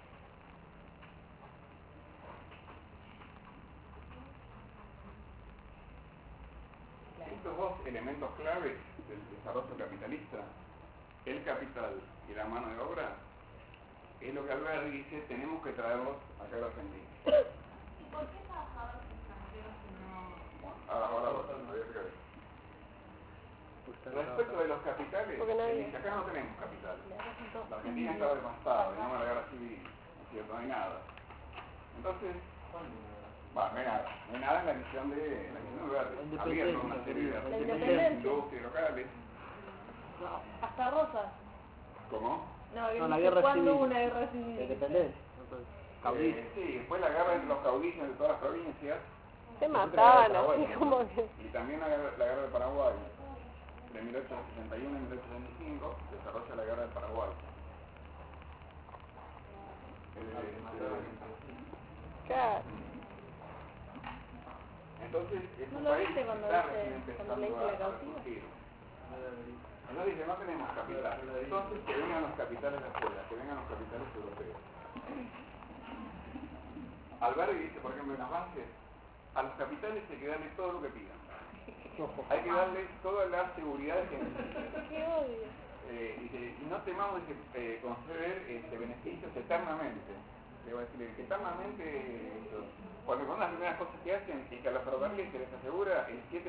Estos dos elementos claves del desarrollo capitalista, el capital y la mano de obra, es lo que Alberti dice, tenemos que traerlos acá a la Argentina. ¿Y por qué trabajadores extranjeros y no? Ahora voy a explicar eso. Respecto de los capitales, acá no tenemos capital. La Argentina estaba devastada, venimos a la guerra civil, ¿no es cierto? No hay nada. Entonces, no hay nada en la visión de Alberti. Había toda una serie de artículos, industrias locales. No, hasta Rosas. ¿Cómo? No, la guerra ¿cuándo civil. hubo una guerra civil? De independencia. Caudillo. Sí, después la guerra entre los caudillos de todas las provincias. Se mataban así Paraguay, como que... Y también la guerra de Paraguay. De 1861 a 1865 desarrolla la guerra del Paraguay. Claro. Entonces, este ¿No lo país viste cuando está dice- recién empezando cuando leíste la a cautiva? surgir. Entonces dice, no tenemos capital. Entonces que vengan los capitales de afuera, que vengan los capitales europeos. Alberti dice, por ejemplo, en las bases, a los capitales hay que darle todo lo que pidan. Hay que darle todas las seguridades que necesitan. Qué odio. Dice, y no temamos conceder beneficios eternamente. Le voy a decir que eternamente, porque una de las primeras cosas que hacen es que a los ferrocarriles se les asegura el 7%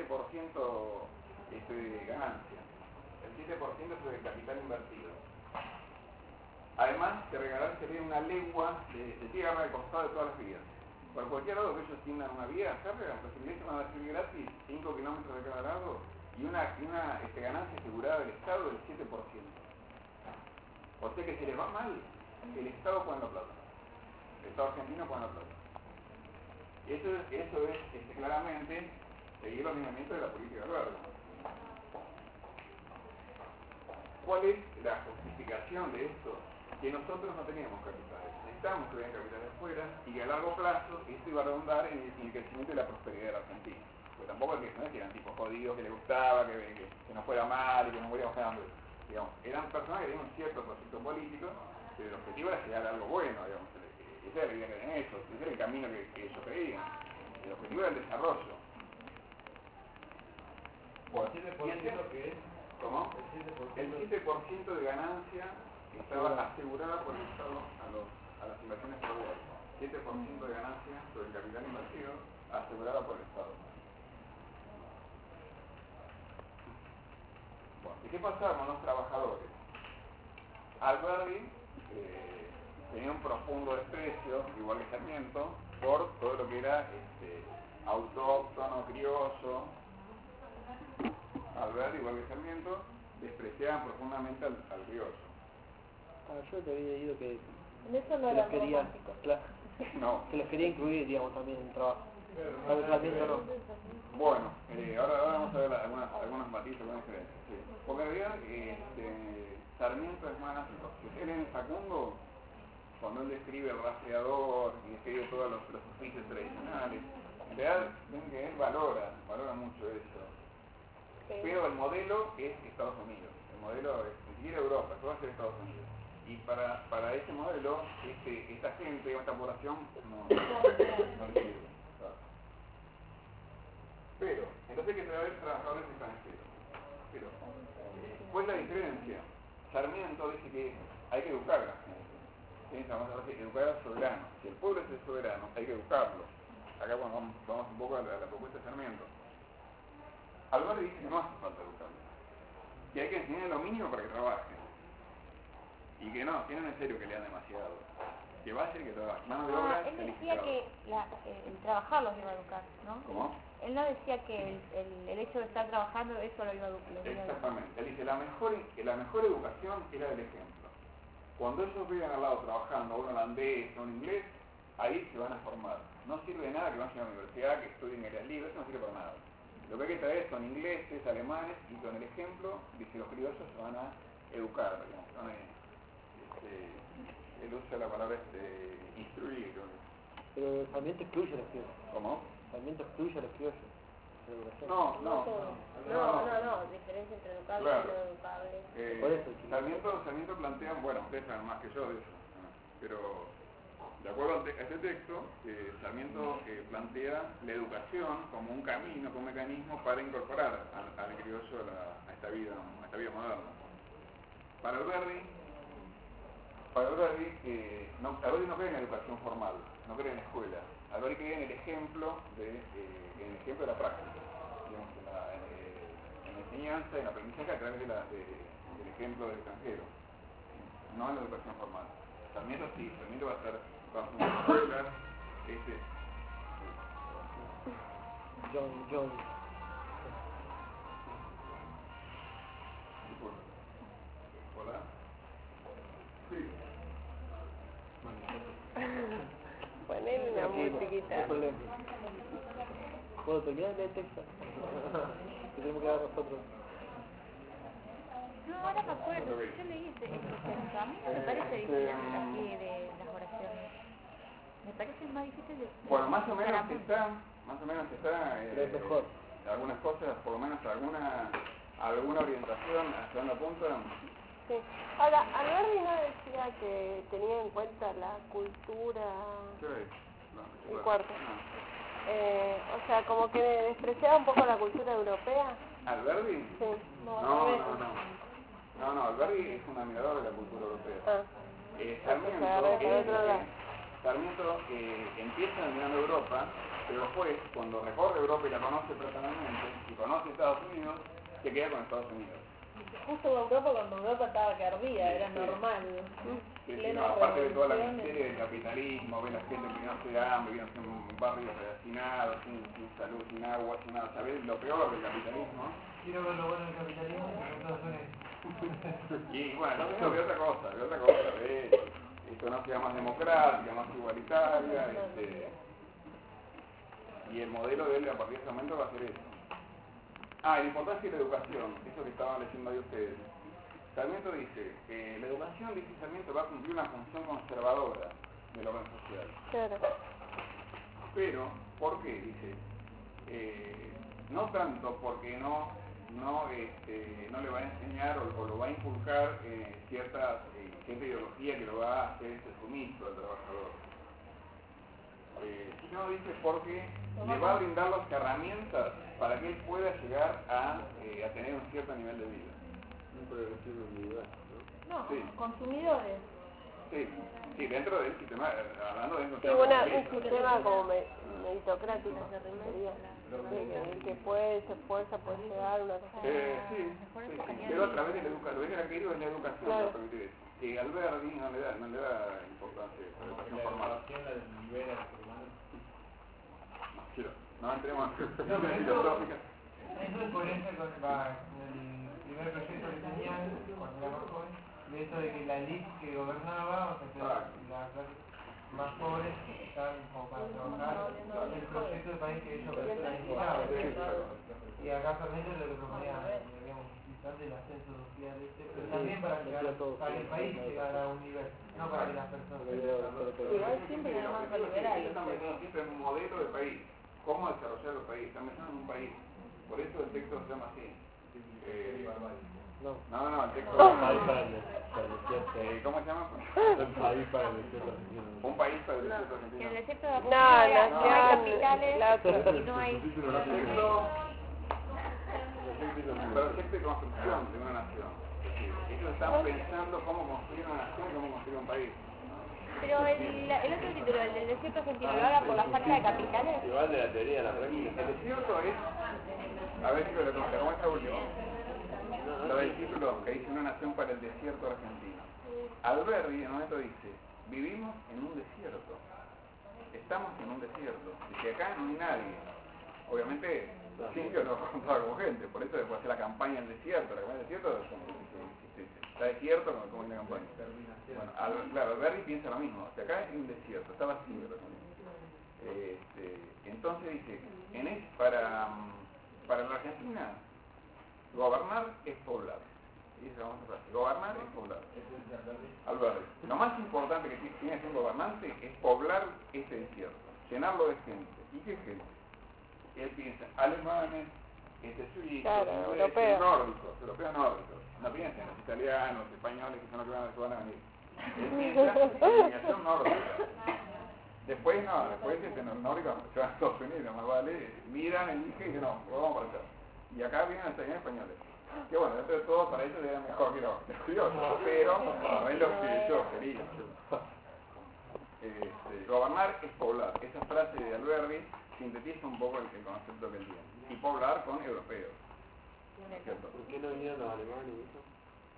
de ganancia. El 7% es el capital invertido. Además, de regalar sería una legua de tierra al costado de todas las vías. Por cualquier lado que ellos tiendan una vía férrea, los ingleses van a recibir gratis 5 kilómetros de cada lado y una ganancia asegurada del Estado del 7%. O sea que si les va mal, el Estado pone la plata. El Estado argentino pone la plata. Eso es claramente seguir los lineamientos de la política de Alberti. ¿Cuál es la justificación de esto? Que nosotros no teníamos capitales. Necesitamos que vengan capitales afuera y que a largo plazo esto iba a redundar en el crecimiento y la prosperidad de la Argentina. Porque tampoco es que eran tipos jodidos que les gustaba que nos fuera mal y que nos muriéramos de hambre. Digamos, eran personas que tenían un cierto proyecto político, pero el objetivo era llegar a algo bueno, digamos. Esa era la idea que tenían ellos, ese era el camino que ellos creían. El objetivo era el desarrollo. Bueno, ¿El 7% qué es? ¿Cómo? El 7%. El 7% de ganancia estaba asegurada por el Estado a las inversiones ferroviarias. 7% de ganancia sobre el capital invertido asegurada por el Estado. Bueno, ¿y qué pasaba con los trabajadores? Alberdi tenía un profundo desprecio, igual que Sarmiento, por todo lo que era autóctono, crioso. Alberdi, igual que Sarmiento, despreciaban profundamente al criollo. Yo te había leído que En eso no los era quería, romántico. claro, No. que los quería incluir, digamos, también en el trabajo. Sarmiento no. Bueno, ahora vamos a ver algunos matices, algunas diferencias. Sí. Porque en realidad Sarmiento es más, él en Facundo, cuando él describe el rastreador y describe todos los oficios tradicionales, en realidad ven que él valora mucho eso. Pero el modelo es Estados Unidos, el modelo es ni siquiera Europa, todo va a ser Estados Unidos. Y para ese modelo, esta gente, esta población, no le sirve. Pero, entonces hay que traer trabajadores extranjeros. Pero, ¿cuál es la diferencia? Sarmiento dice que hay que educar a la gente. Educar al soberano. Si el pueblo es el soberano, hay que educarlo. Acá bueno, vamos un poco a la propuesta de Sarmiento. Alberdi dice que no hace falta educarlo. Que hay que enseñar lo mínimo para que trabajen. Y que no, tienen en serio que lean demasiado. Que vaya y que trabaje. Mano de obra Él decía que el trabajar los iba a educar, ¿no? ¿Cómo? Él no decía que el hecho de estar trabajando eso lo iba a educar. Exactamente. Él dice, la mejor educación es la del ejemplo. Cuando ellos vean al lado trabajando un holandés o un inglés, ahí se van a formar. No sirve de nada que vayan a la universidad, que estudien áreas libres, eso no sirve para nada. Lo que hay que traer son ingleses, alemanes, y con el ejemplo, dice, los criollos se van a educar, digamos, él usa la palabra instruir. Pero Sarmiento excluye a los criollos. ¿Cómo? Sarmiento excluye a los criollos. No, diferencia entre educable claro. y no educable. Por eso, Sarmiento plantea, bueno, ustedes saben más que yo de eso, pero de acuerdo a este texto, Sarmiento plantea la educación como un camino, como un mecanismo para incorporar al criollo a esta vida moderna. Para Alberdi no cree en la educación formal, no cree en la escuela. Alberdi cree en el ejemplo de la práctica, digamos, en la enseñanza, en la aprendizaje a través del ejemplo del extranjero, no en la educación formal. Sarmiento sí, Sarmiento va a estar bajo una escuela, John. Hola. Sí. Poner una musiquita. ¿Puedo terminar el texto? Que tenemos que dar nosotros. No, ahora me acuerdo, yo leí ese texto. A mí no me parece difícil así de las oraciones. Me parece más difícil de... Bueno, más o menos está, Pero es mejor. algunas cosas, por lo menos alguna orientación hacia dónde apuntan. Sí. Ahora, Alberdi no decía que tenía en cuenta la cultura... ¿Qué ves? El cuarto. No. O sea, como que despreciaba un poco la cultura europea. ¿Alberdi? Sí. No, Alberdi es un admirador de la cultura europea. Sarmiento empieza mirando Europa, pero después, cuando recorre Europa y la conoce personalmente, y conoce Estados Unidos, se queda con Estados Unidos. Justo Europa, cuando Europa estaba que ardía, era normal. Aparte de toda la miseria del capitalismo, ve la gente que no se hambre, viven en barrios hacinados, sin salud, sin agua, sin nada. ¿Sabés lo peor del capitalismo? Quiero ver lo bueno del capitalismo en Estados Unidos. Y bueno, no ve otra cosa, esto no sea más democrática, más igualitaria, y el modelo de él a partir de ese momento va a ser eso. La importancia de la educación, eso que estaban leyendo ahí ustedes. Sarmiento dice que la educación, dice Sarmiento, va a cumplir una función conservadora del orden social. Claro. Pero, ¿por qué? Dice, no tanto porque no le va a enseñar o lo va a inculcar cierta ideología que lo va a hacer sumiso al trabajador. Sino dice porque le va a brindar las herramientas para que él pueda llegar a tener un cierto nivel de vida. Un progresivo individual, ¿no? No, Sí. consumidores. Sí, sí, dentro del sistema, hablando de un Sí, un sistema como meritocrático sería. Que puede, se esfuerza, puede llegar a una cosa. Sí, pero a través de la educación, lo que era querido es la educación, Claro. para permitir eso. Y Alberti no le da importancia a la educación formal. No entremos en filosóficas. Eso es coherencia con el primer proyecto que tenían cuando era más joven, de eso de que la elite que gobernaba, o sea, que las clases más pobres estaban como para trabajar el proyecto de país que ellos planificaban. Y acá Fernández lo que proponía, digamos, utilizando el ascenso social, pero también para que el país llegara a un nivel, no para que las personas. Igual siempre era más liberal. Están pensando siempre en un modelo de país, cómo desarrollar el país, están pensando en un país. Por eso el texto se llama así. No, el texto ¿cómo se llama? Un país para el desierto argentino. Un país para el desierto argentino. En el desierto No, no hay nación, capitales la otra. y no hay... Proyecto de construcción de una nación. Ellos están pensando cómo construir una nación y cómo construir un país. Pero el otro título, el del desierto argentino, ¿lo habla por la falta de capitales? Igual de la teoría de la práctica. El desierto es, a ver si lo recomiendo, ¿cómo está último? Lo del título que dice una nación para el desierto argentino. Alberti en un momento dice, vivimos en un desierto. Estamos en un desierto. Dice, acá no hay nadie. Obviamente, Silvio lo contaba como gente, por eso después hace la campaña del desierto. La campaña del desierto es como, está desierto como en la campaña. Bueno, claro, Alberti piensa lo mismo. O sea, acá hay un desierto, está vacío. Entonces dice, para la Argentina, gobernar es poblar. Y esa vamos a hacer. Gobernar es poblar. Alberti, lo más importante que tiene que ser un gobernante es poblar este desierto, llenarlo de gente. ¿Y qué gente? Él piensa, alemanes, suizos, Claro, ingleses, europeos nórdicos. No piensa en los italianos, españoles, que son los que van a venir. Él piensa en la inmigración nórdica. Después los nórdicos se van a Estados Unidos, más vale, miran, eligen y dicen, no, vamos para allá. Y acá vienen los españoles. Que bueno, dentro de todo para ellos era mejor que los curiosos, pero no es lo que yo quería. Gobernar es poblar. Esa frase de Alberti sintetiza un poco el concepto que él tiene. Y poblar con europeos. ¿Cierto? ¿Por qué no vinieron los alemanes y eso?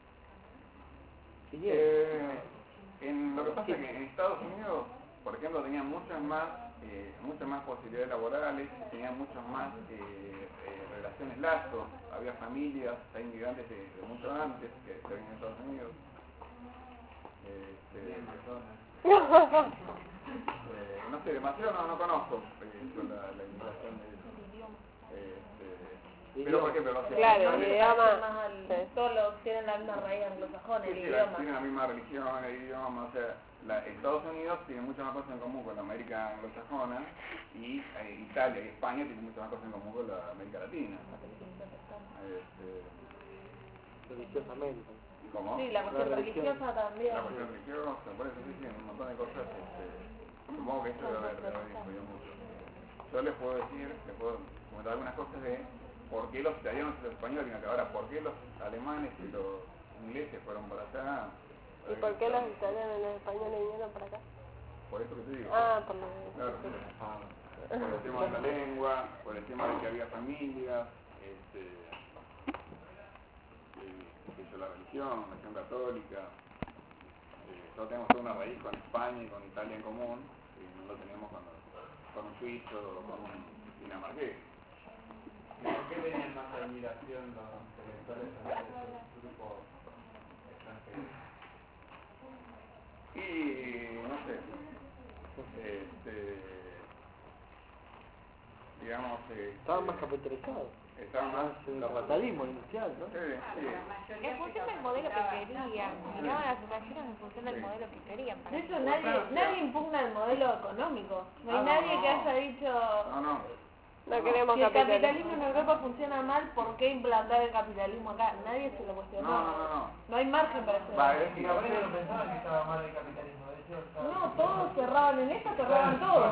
Lo que pasa es que en Estados Unidos, por ejemplo, tenían muchas más posibilidades laborales, tenían muchas más relaciones lazos, había familias, hay inmigrantes de mucho antes que venían en Estados Unidos. No sé, demasiado no conozco la inmigración de pero por ejemplo, Claro, el idioma. Todos tienen la misma raíz anglosajona, el tienen idioma. la misma religión, el idioma, o sea, Estados Unidos tiene muchas más cosas en común con la América anglosajona y Italia y España tienen muchas más cosas en común con la América Latina. Religiosamente. ¿Cómo? Sí, la cuestión religiosa también. La cuestión religiosa, por eso sí, un montón de cosas. Supongo que eso debe haber influido mucho. Yo les puedo comentar algunas cosas de por qué los italianos y los españoles vienen acá. Ahora, por qué los alemanes y los ingleses fueron para allá. ¿Y por qué los italianos y los españoles vinieron para acá? Por eso que te digo. Por lo Claro. Por el tema de la lengua, por el tema de que había familias, la religión católica. Nosotros tenemos toda una raíz con España y con Italia en común, y no lo tenemos con un suizo o con un dinamarqués. ¿Por qué tenían más admiración los intelectuales ante esos grupos extranjeros? Y no sé, digamos, Estaban más capitalizados. estaban más El capitalismo inicial, ¿no? En función del modelo que querían, miraban las operaciones en función del modelo que querían. De hecho, nadie impugna el modelo económico. No hay nadie que haya dicho... No queremos si el capitalismo. capitalismo en Europa funciona mal, ¿por qué implantar el capitalismo acá? Nadie se lo cuestionó. No hay margen para eso. Y los no pensaban que estaba mal el capitalismo. De hecho, no, todos cerraban en esto, cerraban todos.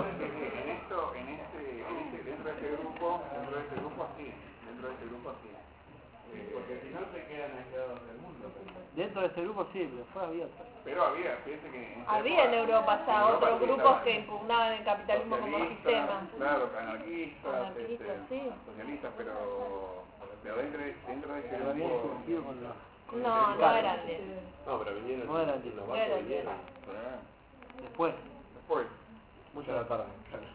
Dentro de este grupo sí. Porque si no se quedan aislados del mundo. Dentro de ese grupo sí, pero fue abierto. Pero había, fíjense que... Había en Europa ya otros grupos que impugnaban el capitalismo como sistema. Claro, anarquistas, Anarquistas, sí. socialistas, pero dentro de ese Pero había grupo... discutido con los... No, no eran de... No, pero vinieron. No eran los no barcos eran vinieron. Después, Después, mucho Ya tarde.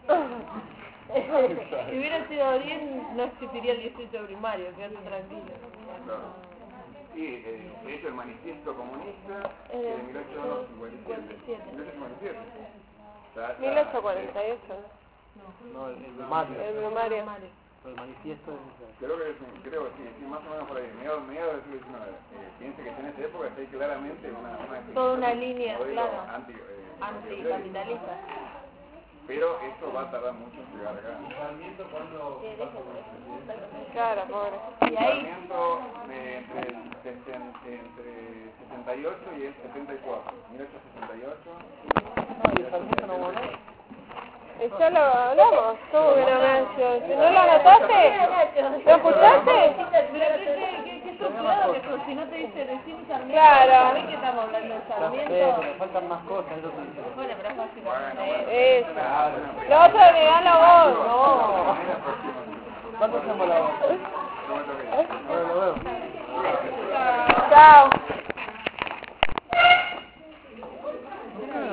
Si hubiera sido bien, no existiría el 18 de primario, quédate tranquilo. claro. Y de hecho el manifiesto comunista es de 1857. 1857. O sea, 1848. no, el primario. El primario. El manifiesto es... Creo que sí, más o menos por ahí, mediados del siglo XIX. Fíjense que en esa época está ahí claramente una Toda una línea, modelo claro. anticapitalista. Anticapitalista. Pero esto va a tardar mucho en llegar acá. Sarmiento cuando Claro, pobre. Y ahí, Sarmiento entre 68 y el 74. 1868. No, y Sarmiento no voló. Ya lo hablamos. ¿Cómo que no me has hecho? ¿No lo anotaste? ¿Lo escuchaste? qué sorpresa que sos, si no te dice decir Sarmiento, Claro. ¿sabés que estamos hablando de Ya sé, Sarmiento? pero faltan más cosas, eso sí. Bueno, pero es fácil. Eso. Lo otro negalo vos. No. ¿Cuánto hacemos la voz? Bueno, lo veo. Chao.